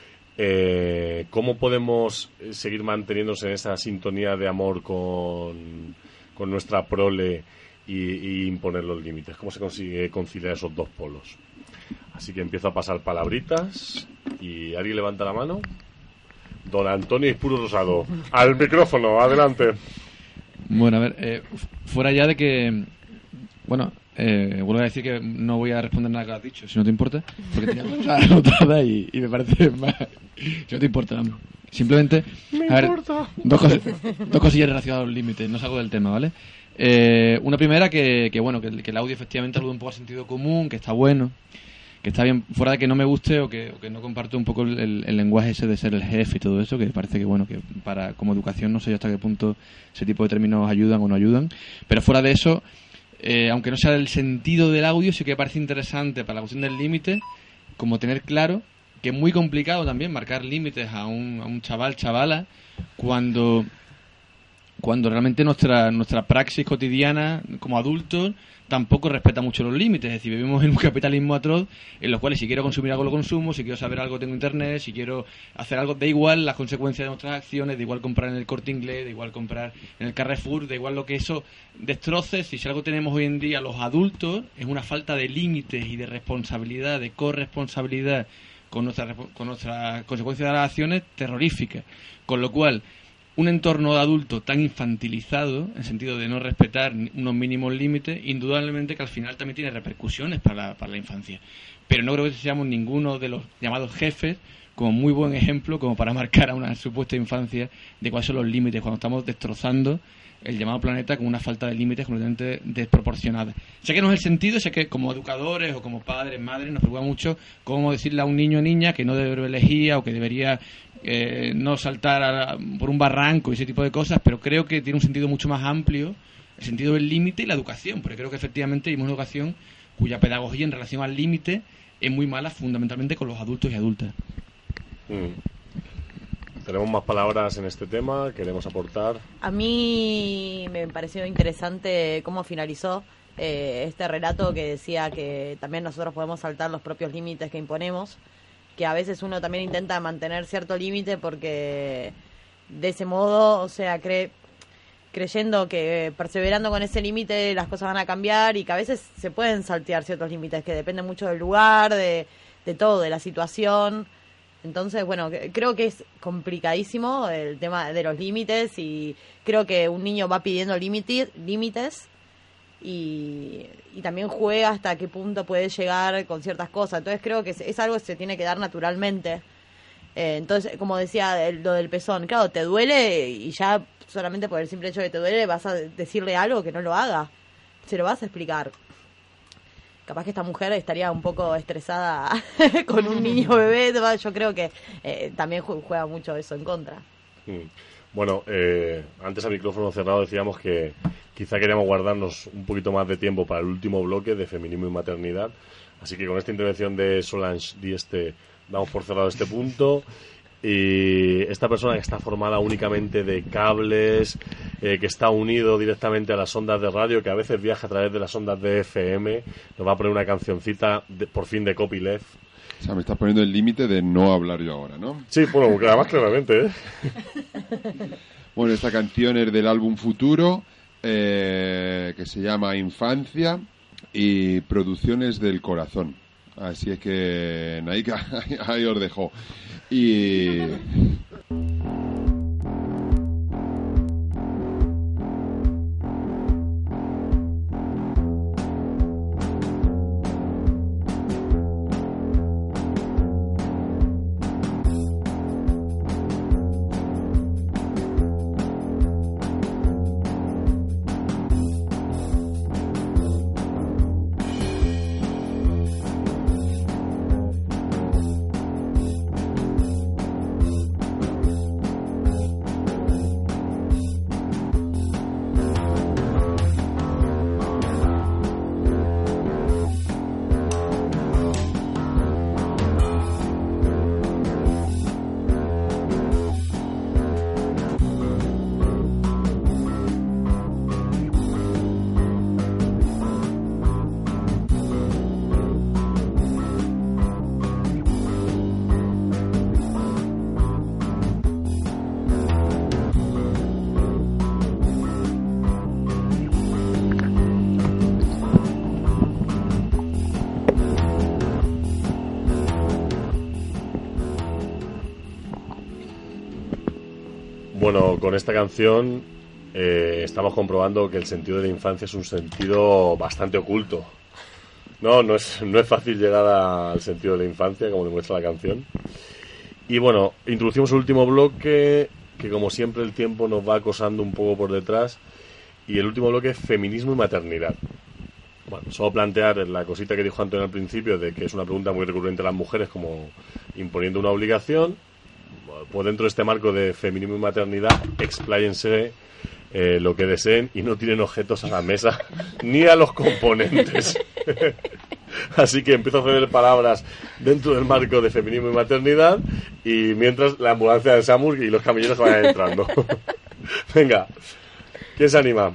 ¿Cómo podemos seguir manteniéndonos en esa sintonía de amor con nuestra prole y imponer los límites? ¿Cómo se consigue conciliar esos dos polos? Así que empiezo a pasar palabritas y ¿alguien levanta la mano? Don Antonio Ispuro Rosado, al micrófono, adelante. Bueno, a ver, fuera ya de que, bueno, vuelvo a decir que no voy a responder nada que has dicho, si no te importa, porque tenía cosas anotadas y me parece más, si no te importa, simplemente, a ver, dos cosillas relacionadas a los límites, no salgo del tema, ¿vale? Una primera que el audio efectivamente alude un poco al sentido común, que está bueno, que está bien, fuera de que no me guste o que no comparto un poco el lenguaje ese de ser el jefe y todo eso, que parece que que para como educación no sé yo hasta qué punto ese tipo de términos ayudan o no ayudan, pero fuera de eso, aunque no sea el sentido del audio, sí que me parece interesante para la cuestión del límite, como tener claro que es muy complicado también marcar límites a un chavala, cuando realmente nuestra praxis cotidiana como adultos tampoco respeta mucho los límites. Es decir, vivimos en un capitalismo atroz en los cuales si quiero consumir algo lo consumo, si quiero saber algo tengo internet, si quiero hacer algo, da igual las consecuencias de nuestras acciones, da igual comprar en el Corte Inglés, da igual comprar en el Carrefour, da igual lo que eso destroce. Si algo tenemos hoy en día los adultos es una falta de límites y de responsabilidad, de corresponsabilidad con nuestras consecuencias de las acciones terroríficas. Con lo cual, un entorno de adulto tan infantilizado, en sentido de no respetar unos mínimos límites, indudablemente que al final también tiene repercusiones para la infancia. Pero no creo que seamos ninguno de los llamados jefes como muy buen ejemplo, como para marcar a una supuesta infancia de cuáles son los límites, cuando estamos destrozando el llamado planeta con una falta de límites completamente desproporcionada. Sé que no es el sentido, sé que como educadores o como padres, madres, nos preocupa mucho cómo decirle a un niño o niña que no debe beber lejía o que debería no saltar por un barranco y ese tipo de cosas, pero creo que tiene un sentido mucho más amplio, el sentido del límite y la educación, porque creo que efectivamente hay una educación cuya pedagogía en relación al límite es muy mala, fundamentalmente con los adultos y adultas. Tenemos más palabras en este tema, queremos aportar. A mí me pareció interesante cómo finalizó este relato, que decía que también nosotros podemos saltar los propios límites que imponemos, que a veces uno también intenta mantener cierto límite porque de ese modo, o sea, creyendo que perseverando con ese límite las cosas van a cambiar, y que a veces se pueden saltear ciertos límites que dependen mucho del lugar, de todo, de la situación. Entonces, bueno, creo que es complicadísimo el tema de los límites, y creo que un niño va pidiendo límites y también juega hasta qué punto puede llegar con ciertas cosas. Entonces creo que es algo que se tiene que dar naturalmente. Entonces, como decía, lo del pezón, claro, te duele y ya solamente por el simple hecho de que te duele vas a decirle algo que no lo haga. Se lo vas a explicar. Capaz que esta mujer estaría un poco estresada con un niño bebé. Yo creo que también juega mucho eso en contra. Bueno, antes a micrófono cerrado decíamos que quizá queríamos guardarnos un poquito más de tiempo para el último bloque de feminismo y maternidad. Así que con esta intervención de Solange Dieste damos por cerrado este punto. Y esta persona que está formada únicamente de cables, que está unido directamente a las ondas de radio, que a veces viaja a través de las ondas de FM, nos va a poner una cancioncita por fin de Copyleft. O sea, me estás poniendo el límite de no hablar yo ahora, ¿no? Sí, bueno, además claramente, ¿eh? Bueno, esta canción es del álbum Futuro, que se llama Infancia, y Producciones del Corazón. Así es que, Naika, ahí os dejo. Y... Bueno, con esta canción estamos comprobando que el sentido de la infancia es un sentido bastante oculto. No es fácil llegar al sentido de la infancia, como demuestra la canción. Y bueno, introducimos el último bloque, que como siempre el tiempo nos va acosando un poco por detrás. Y el último bloque es feminismo y maternidad. Bueno, solo plantear la cosita que dijo Antonio al principio, de que es una pregunta muy recurrente a las mujeres, como imponiendo una obligación. Pues dentro de este marco de feminismo y maternidad, expláyense lo que deseen y no tiren objetos a la mesa ni a los componentes. Así que empiezo a ceder palabras dentro del marco de feminismo y maternidad, y mientras la ambulancia de SAMUR y los camilleros vayan entrando. Venga, ¿quién se anima?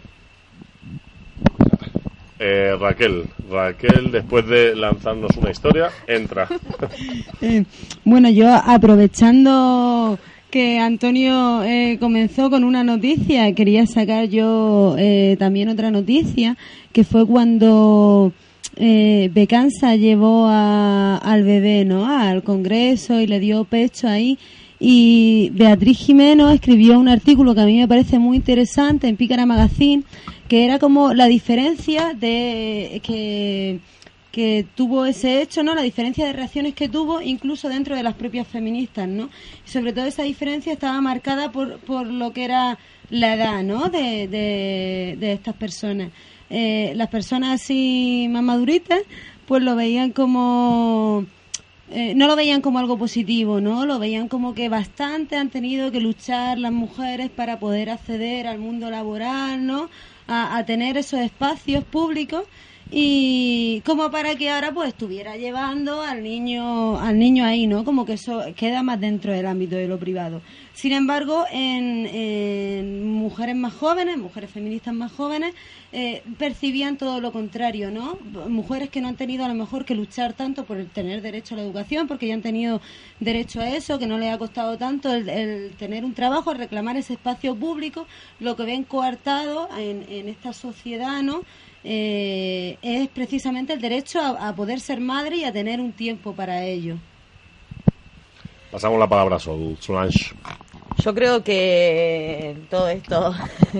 Raquel, después de lanzarnos una historia, entra. Bueno, yo aprovechando que Antonio comenzó con una noticia, quería sacar yo también otra noticia, que fue cuando Becanza llevó al bebé, ¿no?, al Congreso y le dio pecho ahí. Y Beatriz Jimeno escribió un artículo que a mí me parece muy interesante en Pícara Magazine, que era como la diferencia de que que tuvo ese hecho, ¿no? La diferencia de reacciones que tuvo, incluso dentro de las propias feministas, ¿no? Y sobre todo esa diferencia estaba marcada por lo que era la edad, ¿no? De estas personas. Las personas así más maduritas, pues lo veían como... no lo veían como algo positivo, ¿no? Lo veían como que bastante han tenido que luchar las mujeres para poder acceder al mundo laboral, ¿no? A tener esos espacios públicos, y como para que ahora pues estuviera llevando al niño ahí, ¿no? Como que eso queda más dentro del ámbito de lo privado. Sin embargo, en mujeres más jóvenes, mujeres feministas más jóvenes, percibían todo lo contrario, ¿no? Mujeres que no han tenido a lo mejor que luchar tanto por el tener derecho a la educación, porque ya han tenido derecho a eso, que no les ha costado tanto el tener un trabajo, el reclamar ese espacio público. Lo que ven coartado en esta sociedad, ¿no? Es precisamente el derecho a poder ser madre y a tener un tiempo para ello. Pasamos la palabra a Solange. Yo creo que todo esto,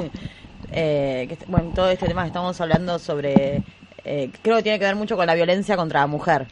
todo este tema que estamos hablando sobre, creo que tiene que ver mucho con la violencia contra la mujer,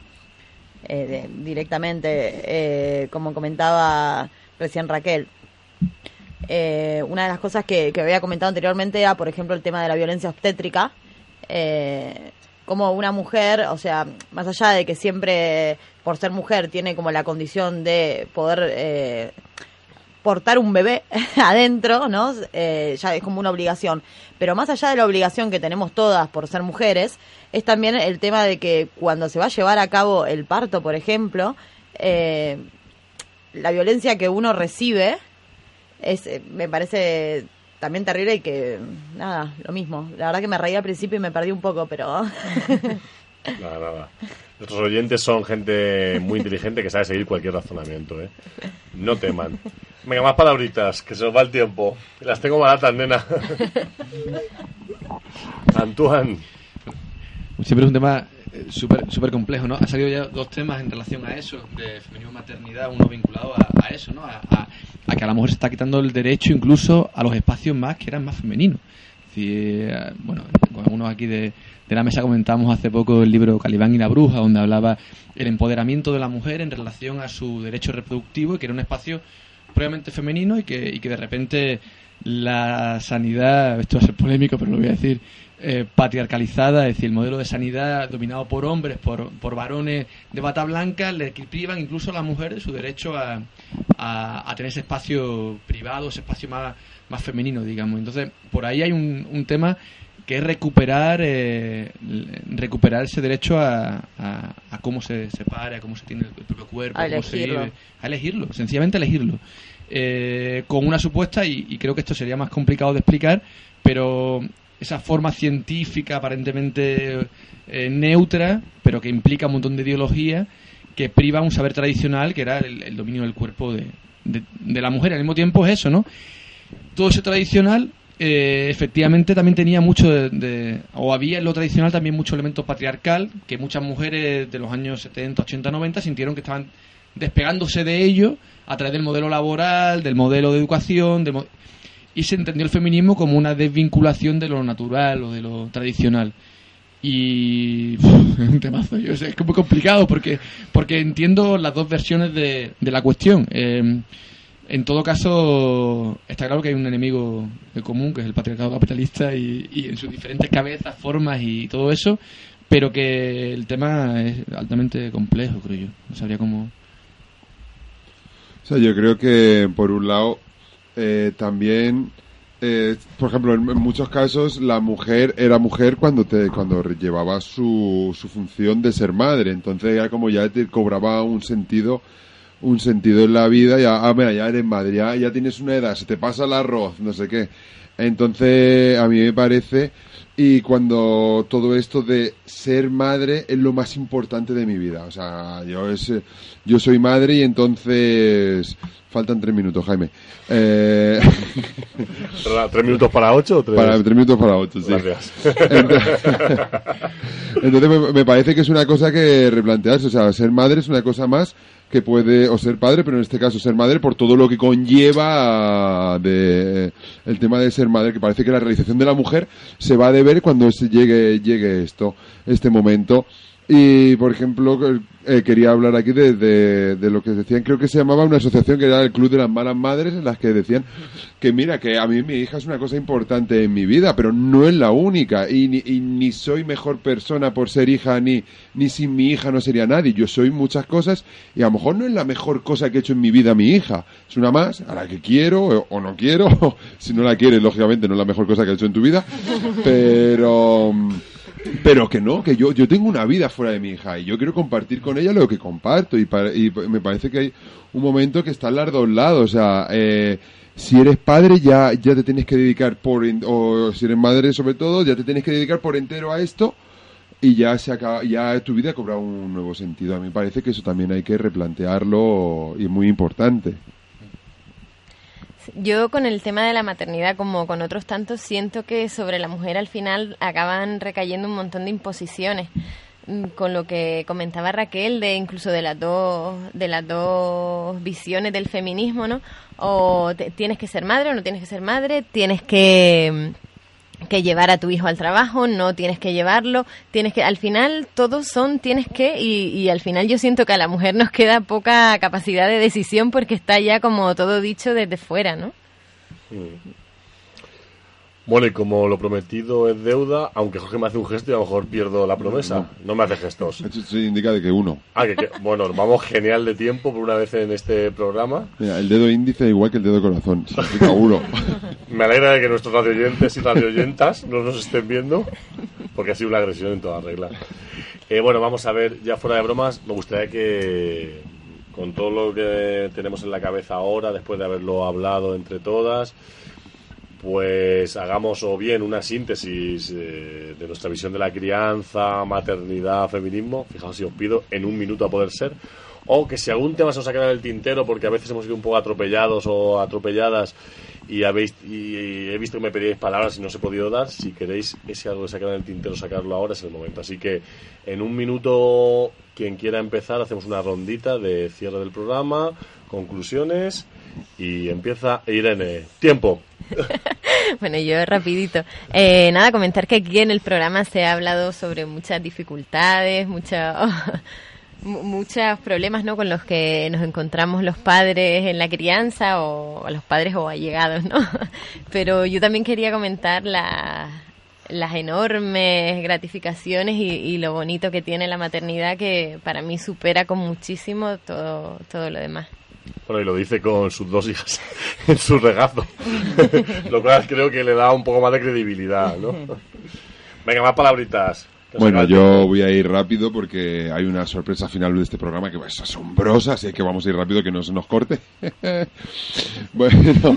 directamente, como comentaba recién Raquel. Una de las cosas que había comentado anteriormente era, por ejemplo, el tema de la violencia obstétrica. Como una mujer, o sea, más allá de que siempre por ser mujer tiene como la condición de poder portar un bebé adentro, ¿no? Ya es como una obligación. Pero más allá de la obligación que tenemos todas por ser mujeres, es también el tema de que cuando se va a llevar a cabo el parto, por ejemplo, la violencia que uno recibe me parece también terrible, y que, nada, lo mismo. La verdad que me reí al principio y me perdí un poco, pero... Nada. Nuestros oyentes son gente muy inteligente que sabe seguir cualquier razonamiento, ¿eh? No teman. Venga, más palabritas, que se nos va el tiempo. Las tengo baratas, nena. Antoine. Siempre es un tema súper complejo, ¿no? Ha salido ya dos temas en relación a eso, de feminismo y maternidad, uno vinculado a eso, ¿no? A que a la mujer se está quitando el derecho incluso a los espacios más que eran más femeninos. Es decir, bueno, con algunos aquí de la mesa comentamos hace poco el libro Calibán y la bruja, donde hablaba el empoderamiento de la mujer en relación a su derecho reproductivo, y que era un espacio previamente femenino, y que de repente la sanidad, esto va a ser polémico pero lo voy a decir, patriarcalizada, es decir, el modelo de sanidad dominado por hombres, por varones de bata blanca, le privan incluso a las mujeres su derecho a tener ese espacio privado, ese espacio más femenino, digamos. Entonces, por ahí hay un tema que es recuperar ese derecho a cómo se pare, a cómo se tiene el propio cuerpo, a cómo se elegirlo. vive, a elegirlo, sencillamente elegirlo. Con una supuesta, y creo que esto sería más complicado de explicar, pero esa forma científica aparentemente neutra, pero que implica un montón de ideología, que priva un saber tradicional, que era el dominio del cuerpo de la mujer. Al mismo tiempo es eso, ¿no? Todo ese tradicional, efectivamente, también tenía mucho o había en lo tradicional también mucho elemento patriarcal, que muchas mujeres de los años 70, 80, 90 sintieron que estaban despegándose de ello a través del modelo laboral, del modelo de educación, y se entendió el feminismo como una desvinculación de lo natural o de lo tradicional. Y es un temazo, es que es muy complicado porque entiendo las dos versiones de la cuestión. En todo caso, está claro que hay un enemigo común, que es el patriarcado capitalista, y en sus diferentes cabezas, formas y todo eso, pero que el tema es altamente complejo, creo yo. No sabría cómo... O sea, yo creo que, por un lado, también, por ejemplo, en muchos casos la mujer era mujer cuando llevaba su función de ser madre. Entonces ya como ya te cobraba un sentido en la vida. Mira, ya eres madre, ya tienes una edad, se te pasa el arroz, no sé qué. Entonces a mí me parece, y cuando todo esto de ser madre es lo más importante de mi vida. O sea, yo soy madre, y entonces... Faltan 3 minutos, Jaime. 3 minutos para 8 o 3? 3 minutos para 8, sí. Gracias. Entonces me parece que es una cosa que replantearse. O sea, ser madre es una cosa más que puede, o ser padre, pero en este caso ser madre por todo lo que conlleva el tema de ser madre, que parece que la realización de la mujer se va a deber cuando llegue este momento. Y, por ejemplo, quería hablar aquí de lo que decían, creo que se llamaba una asociación que era el Club de las Malas Madres, en las que decían que mira, que a mí mi hija es una cosa importante en mi vida, pero no es la única, y ni soy mejor persona por ser hija, ni sin mi hija no sería nadie. Yo soy muchas cosas, y a lo mejor no es la mejor cosa que he hecho en mi vida mi hija, es una más, a la que quiero o no quiero, si no la quieres, lógicamente no es la mejor cosa que he hecho en tu vida, pero que no, que yo tengo una vida fuera de mi hija y yo quiero compartir con ella lo que comparto, y me parece que hay un momento que está a los dos lados. O sea, si eres padre ya te tienes que dedicar o si eres madre sobre todo, ya te tienes que dedicar por entero a esto, y ya se acaba, ya tu vida cobra un nuevo sentido. A mí me parece que eso también hay que replantearlo, y es muy importante. Yo con el tema de la maternidad, como con otros tantos, siento que sobre la mujer al final acaban recayendo un montón de imposiciones, con lo que comentaba Raquel, incluso de las dos visiones del feminismo, ¿no? O tienes que ser madre o no tienes que ser madre, tienes que llevar a tu hijo al trabajo, no tienes que llevarlo, al final todos tienes que, y al final yo siento que a la mujer nos queda poca capacidad de decisión porque está ya como todo dicho desde fuera, ¿no? Bueno, y como lo prometido es deuda, aunque Jorge me hace un gesto y a lo mejor pierdo la promesa. No me hace gestos. Eso indica de que uno. Bueno, vamos genial de tiempo por una vez en este programa. Mira, el dedo índice igual que el dedo corazón, significa uno. Me alegra de que nuestros radioyentes y radioyentas no nos estén viendo, porque ha sido una agresión en toda regla. Bueno, vamos a ver, ya fuera de bromas, me gustaría que, con todo lo que tenemos en la cabeza ahora, después de haberlo hablado entre todas, pues hagamos o bien una síntesis de nuestra visión de la crianza, maternidad, feminismo, fijaos si os pido, en un minuto a poder ser, o que si algún tema se os ha quedado en el tintero porque a veces hemos sido un poco atropellados o atropelladas y he visto que me pedíais palabras y no os he podido dar, si queréis ese algo que se ha quedado en el tintero sacarlo ahora es el momento. Así que en un minuto, quien quiera empezar, hacemos una rondita de cierre del programa, conclusiones, y empieza Irene. ¡Tiempo! Bueno, yo rapidito. Nada, comentar que aquí en el programa se ha hablado sobre muchas dificultades, muchos problemas, ¿no?, con los que nos encontramos los padres en la crianza, o los padres o allegados, ¿no? Pero yo también quería comentar las enormes gratificaciones y lo bonito que tiene la maternidad, que para mí supera con muchísimo todo lo demás. Bueno, y lo dice con sus dos hijas en su regazo, lo cual creo que le da un poco más de credibilidad, ¿no? Venga, más palabritas. Bueno, yo voy a ir rápido porque hay una sorpresa final de este programa que es asombrosa, así que vamos a ir rápido, que no se nos corte. Bueno,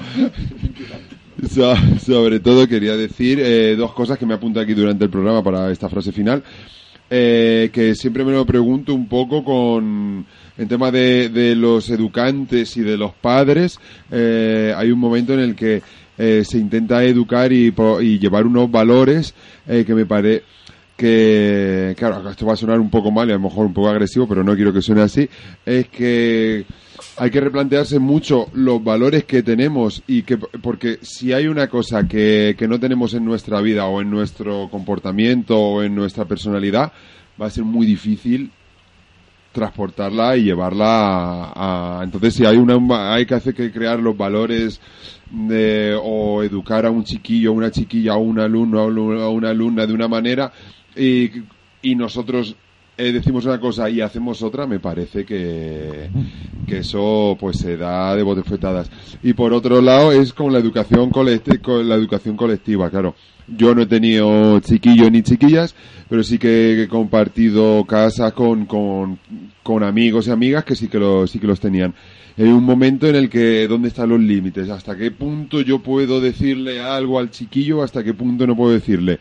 sobre todo quería decir dos cosas que me apunto aquí durante el programa para esta frase final, que siempre me lo pregunto un poco en tema de los educantes y de los padres. Hay un momento en el que se intenta educar y llevar unos valores que me parece que, claro, esto va a sonar un poco mal y a lo mejor un poco agresivo, pero no quiero que suene así, es que hay que replantearse mucho los valores que tenemos, porque si hay una cosa que no tenemos en nuestra vida o en nuestro comportamiento o en nuestra personalidad, va a ser muy difícil transportarla y llevarla entonces si hay que crear los valores o educar a un chiquillo, a una chiquilla, a un alumno, a una alumna de una manera, y nosotros decimos una cosa y hacemos otra, me parece que eso pues se da de bofetadas. Y por otro lado es con la educación colectiva, claro. Yo no he tenido chiquillos ni chiquillas, pero sí que he compartido casa con amigos y amigas que sí que los tenían. Hay un momento en el que, ¿dónde están los límites? ¿Hasta qué punto yo puedo decirle algo al chiquillo? ¿Hasta qué punto no puedo decirle?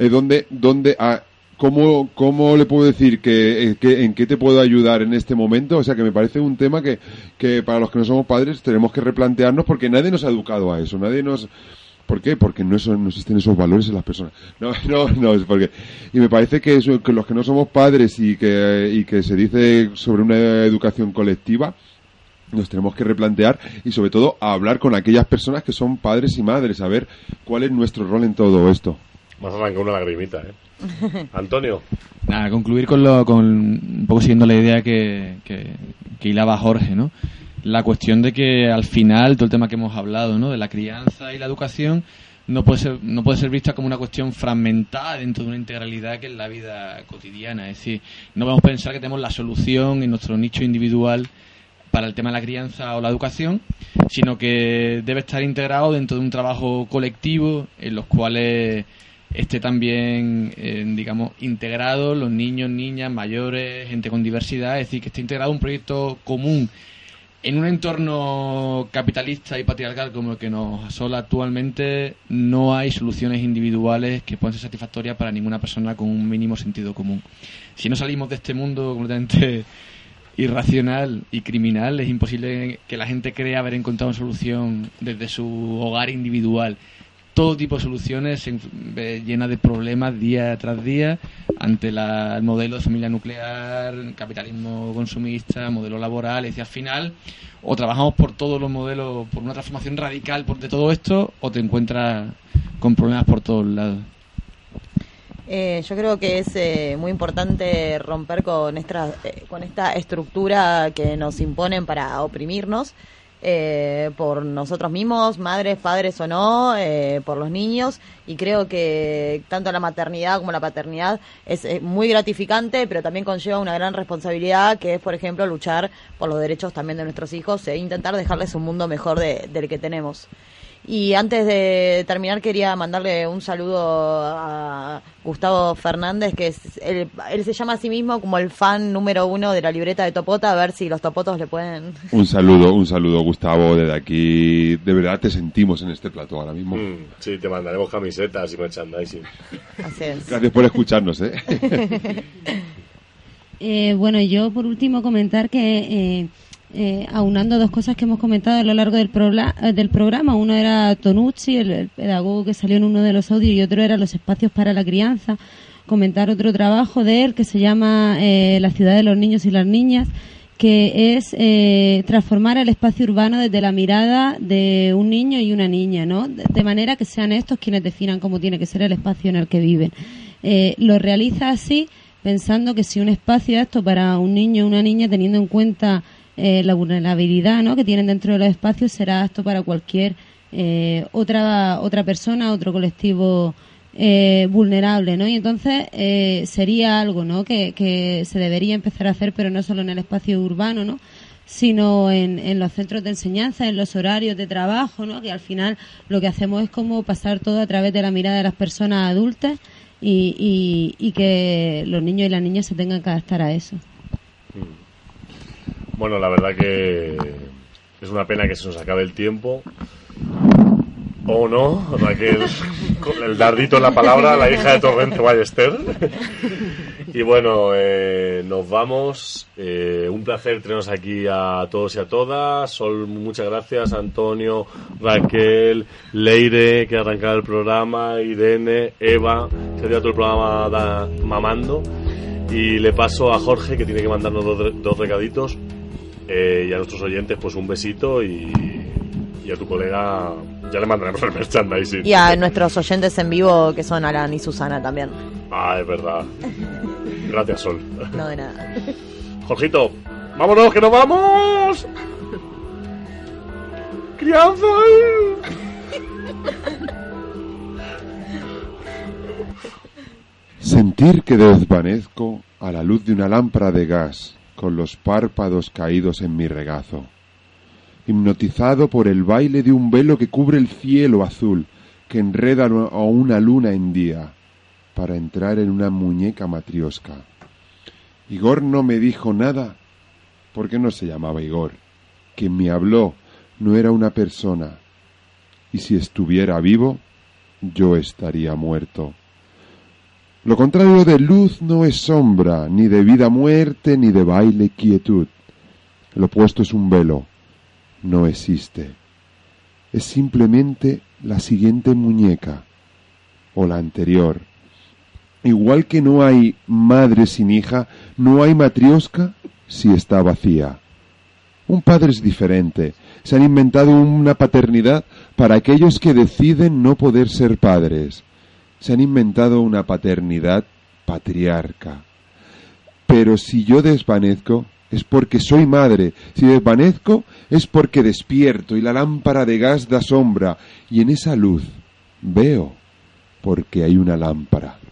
¿Cómo le puedo decir en qué te puedo ayudar en este momento? O sea, que me parece un tema que para los que no somos padres tenemos que replantearnos, porque nadie nos ha educado a eso. ¿Por qué? Porque no existen esos valores en las personas. No, es porque... Y me parece que los que no somos padres y que se dice sobre una educación colectiva, nos tenemos que replantear y sobre todo a hablar con aquellas personas que son padres y madres, a ver cuál es nuestro rol en todo esto. Más arranca una lagrimita, ¿eh? Antonio. Nada, concluir con un poco siguiendo la idea que hilaba Jorge, ¿no? La cuestión de que al final todo el tema que hemos hablado, ¿no? De la crianza y la educación no puede ser vista como una cuestión fragmentada dentro de una integralidad que es la vida cotidiana. Es decir, no vamos a pensar que tenemos la solución en nuestro nicho individual para el tema de la crianza o la educación, sino que debe estar integrado dentro de un trabajo colectivo en los cuales esté también, digamos, integrado los niños, niñas, mayores, gente con diversidad, es decir, que esté integrado un proyecto común. En un entorno capitalista y patriarcal como el que nos asola actualmente, no hay soluciones individuales que puedan ser satisfactorias para ninguna persona con un mínimo sentido común. Si no salimos de este mundo completamente irracional y criminal, es imposible que la gente crea haber encontrado una solución desde su hogar individual. Todo tipo de soluciones llenas de problemas día tras día ante el modelo de familia nuclear, capitalismo consumista, modelo laboral. Es decir, al final, o trabajamos por todos los modelos, por una transformación radical de todo esto, o te encuentras con problemas por todos lados. Yo creo que es muy importante romper con esta estructura que nos imponen para oprimirnos. Por nosotros mismos, madres, padres o no, por los niños, y creo que tanto la maternidad como la paternidad es muy gratificante, pero también conlleva una gran responsabilidad, que es, por ejemplo, luchar por los derechos también de nuestros hijos e intentar dejarles un mundo mejor del que tenemos. Y antes de terminar quería mandarle un saludo a Gustavo Fernández, que él se llama a sí mismo como el fan número 1 de la libreta de Topota, a ver si los topotos le pueden... Un saludo Gustavo, desde aquí, de verdad te sentimos en este plató ahora mismo. Sí, te mandaremos camisetas y merchandising. Así es. Gracias por escucharnos, Bueno, yo por último comentar que... aunando dos cosas que hemos comentado a lo largo del programa. Uno era Tonucci, el pedagogo que salió en uno de los audios, y otro era los espacios para la crianza. Comentar otro trabajo de él que se llama La ciudad de los niños y las niñas, que es transformar el espacio urbano desde la mirada de un niño y una niña, ¿no? De manera que sean estos quienes definan cómo tiene que ser el espacio en el que viven. Lo realiza así, pensando que si un espacio es esto para un niño o una niña, teniendo en cuenta la vulnerabilidad, ¿no?, que tienen dentro de los espacios, será apto para cualquier otra persona, otro colectivo vulnerable, ¿no? Y entonces sería algo, ¿no?, que se debería empezar a hacer, pero no solo en el espacio urbano, ¿no?, sino en los centros de enseñanza, en los horarios de trabajo, ¿no?, que al final lo que hacemos es como pasar todo a través de la mirada de las personas adultas y que los niños y las niñas se tengan que adaptar a eso. Bueno, la verdad que es una pena que se nos acabe el tiempo. O no, con el dardito en la palabra, la hija de Torrente Ballester. Y bueno, nos vamos. Un placer tenernos aquí a todos y a todas. Sol, muchas gracias. Antonio, Raquel, Leire, que ha arrancado el programa, Irene, Eva, que ha tirado todo el programa mamando. Y le paso a Jorge, que tiene que mandarnos dos recaditos. Y a nuestros oyentes, pues un besito, y a tu colega ya le mandaremos el merchandising. Y a nuestros oyentes en vivo, que son Alan y Susana también. Ah, es verdad. Gracias, Sol. No, de nada. Jorgito, vámonos, que nos vamos. ¡Crianza! Sentir que desvanezco a la luz de una lámpara de gas, con los párpados caídos en mi regazo, hipnotizado por el baile de un velo que cubre el cielo azul, que enreda a una luna en día, para entrar en una muñeca matriosca. Igor no me dijo nada, porque no se llamaba Igor. Quien me habló no era una persona, y si estuviera vivo, yo estaría muerto. Lo contrario de luz no es sombra, ni de vida muerte, ni de baile quietud. Lo opuesto es un velo. No existe. Es simplemente la siguiente muñeca, o la anterior. Igual que no hay madre sin hija, no hay matrioska si está vacía. Un padre es diferente. Se han inventado una paternidad para aquellos que deciden no poder ser padres. se han inventado una paternidad patriarca. Pero si yo desvanezco, es porque soy madre. Si desvanezco, es porque despierto y la lámpara de gas da sombra. Y en esa luz veo porque hay una lámpara.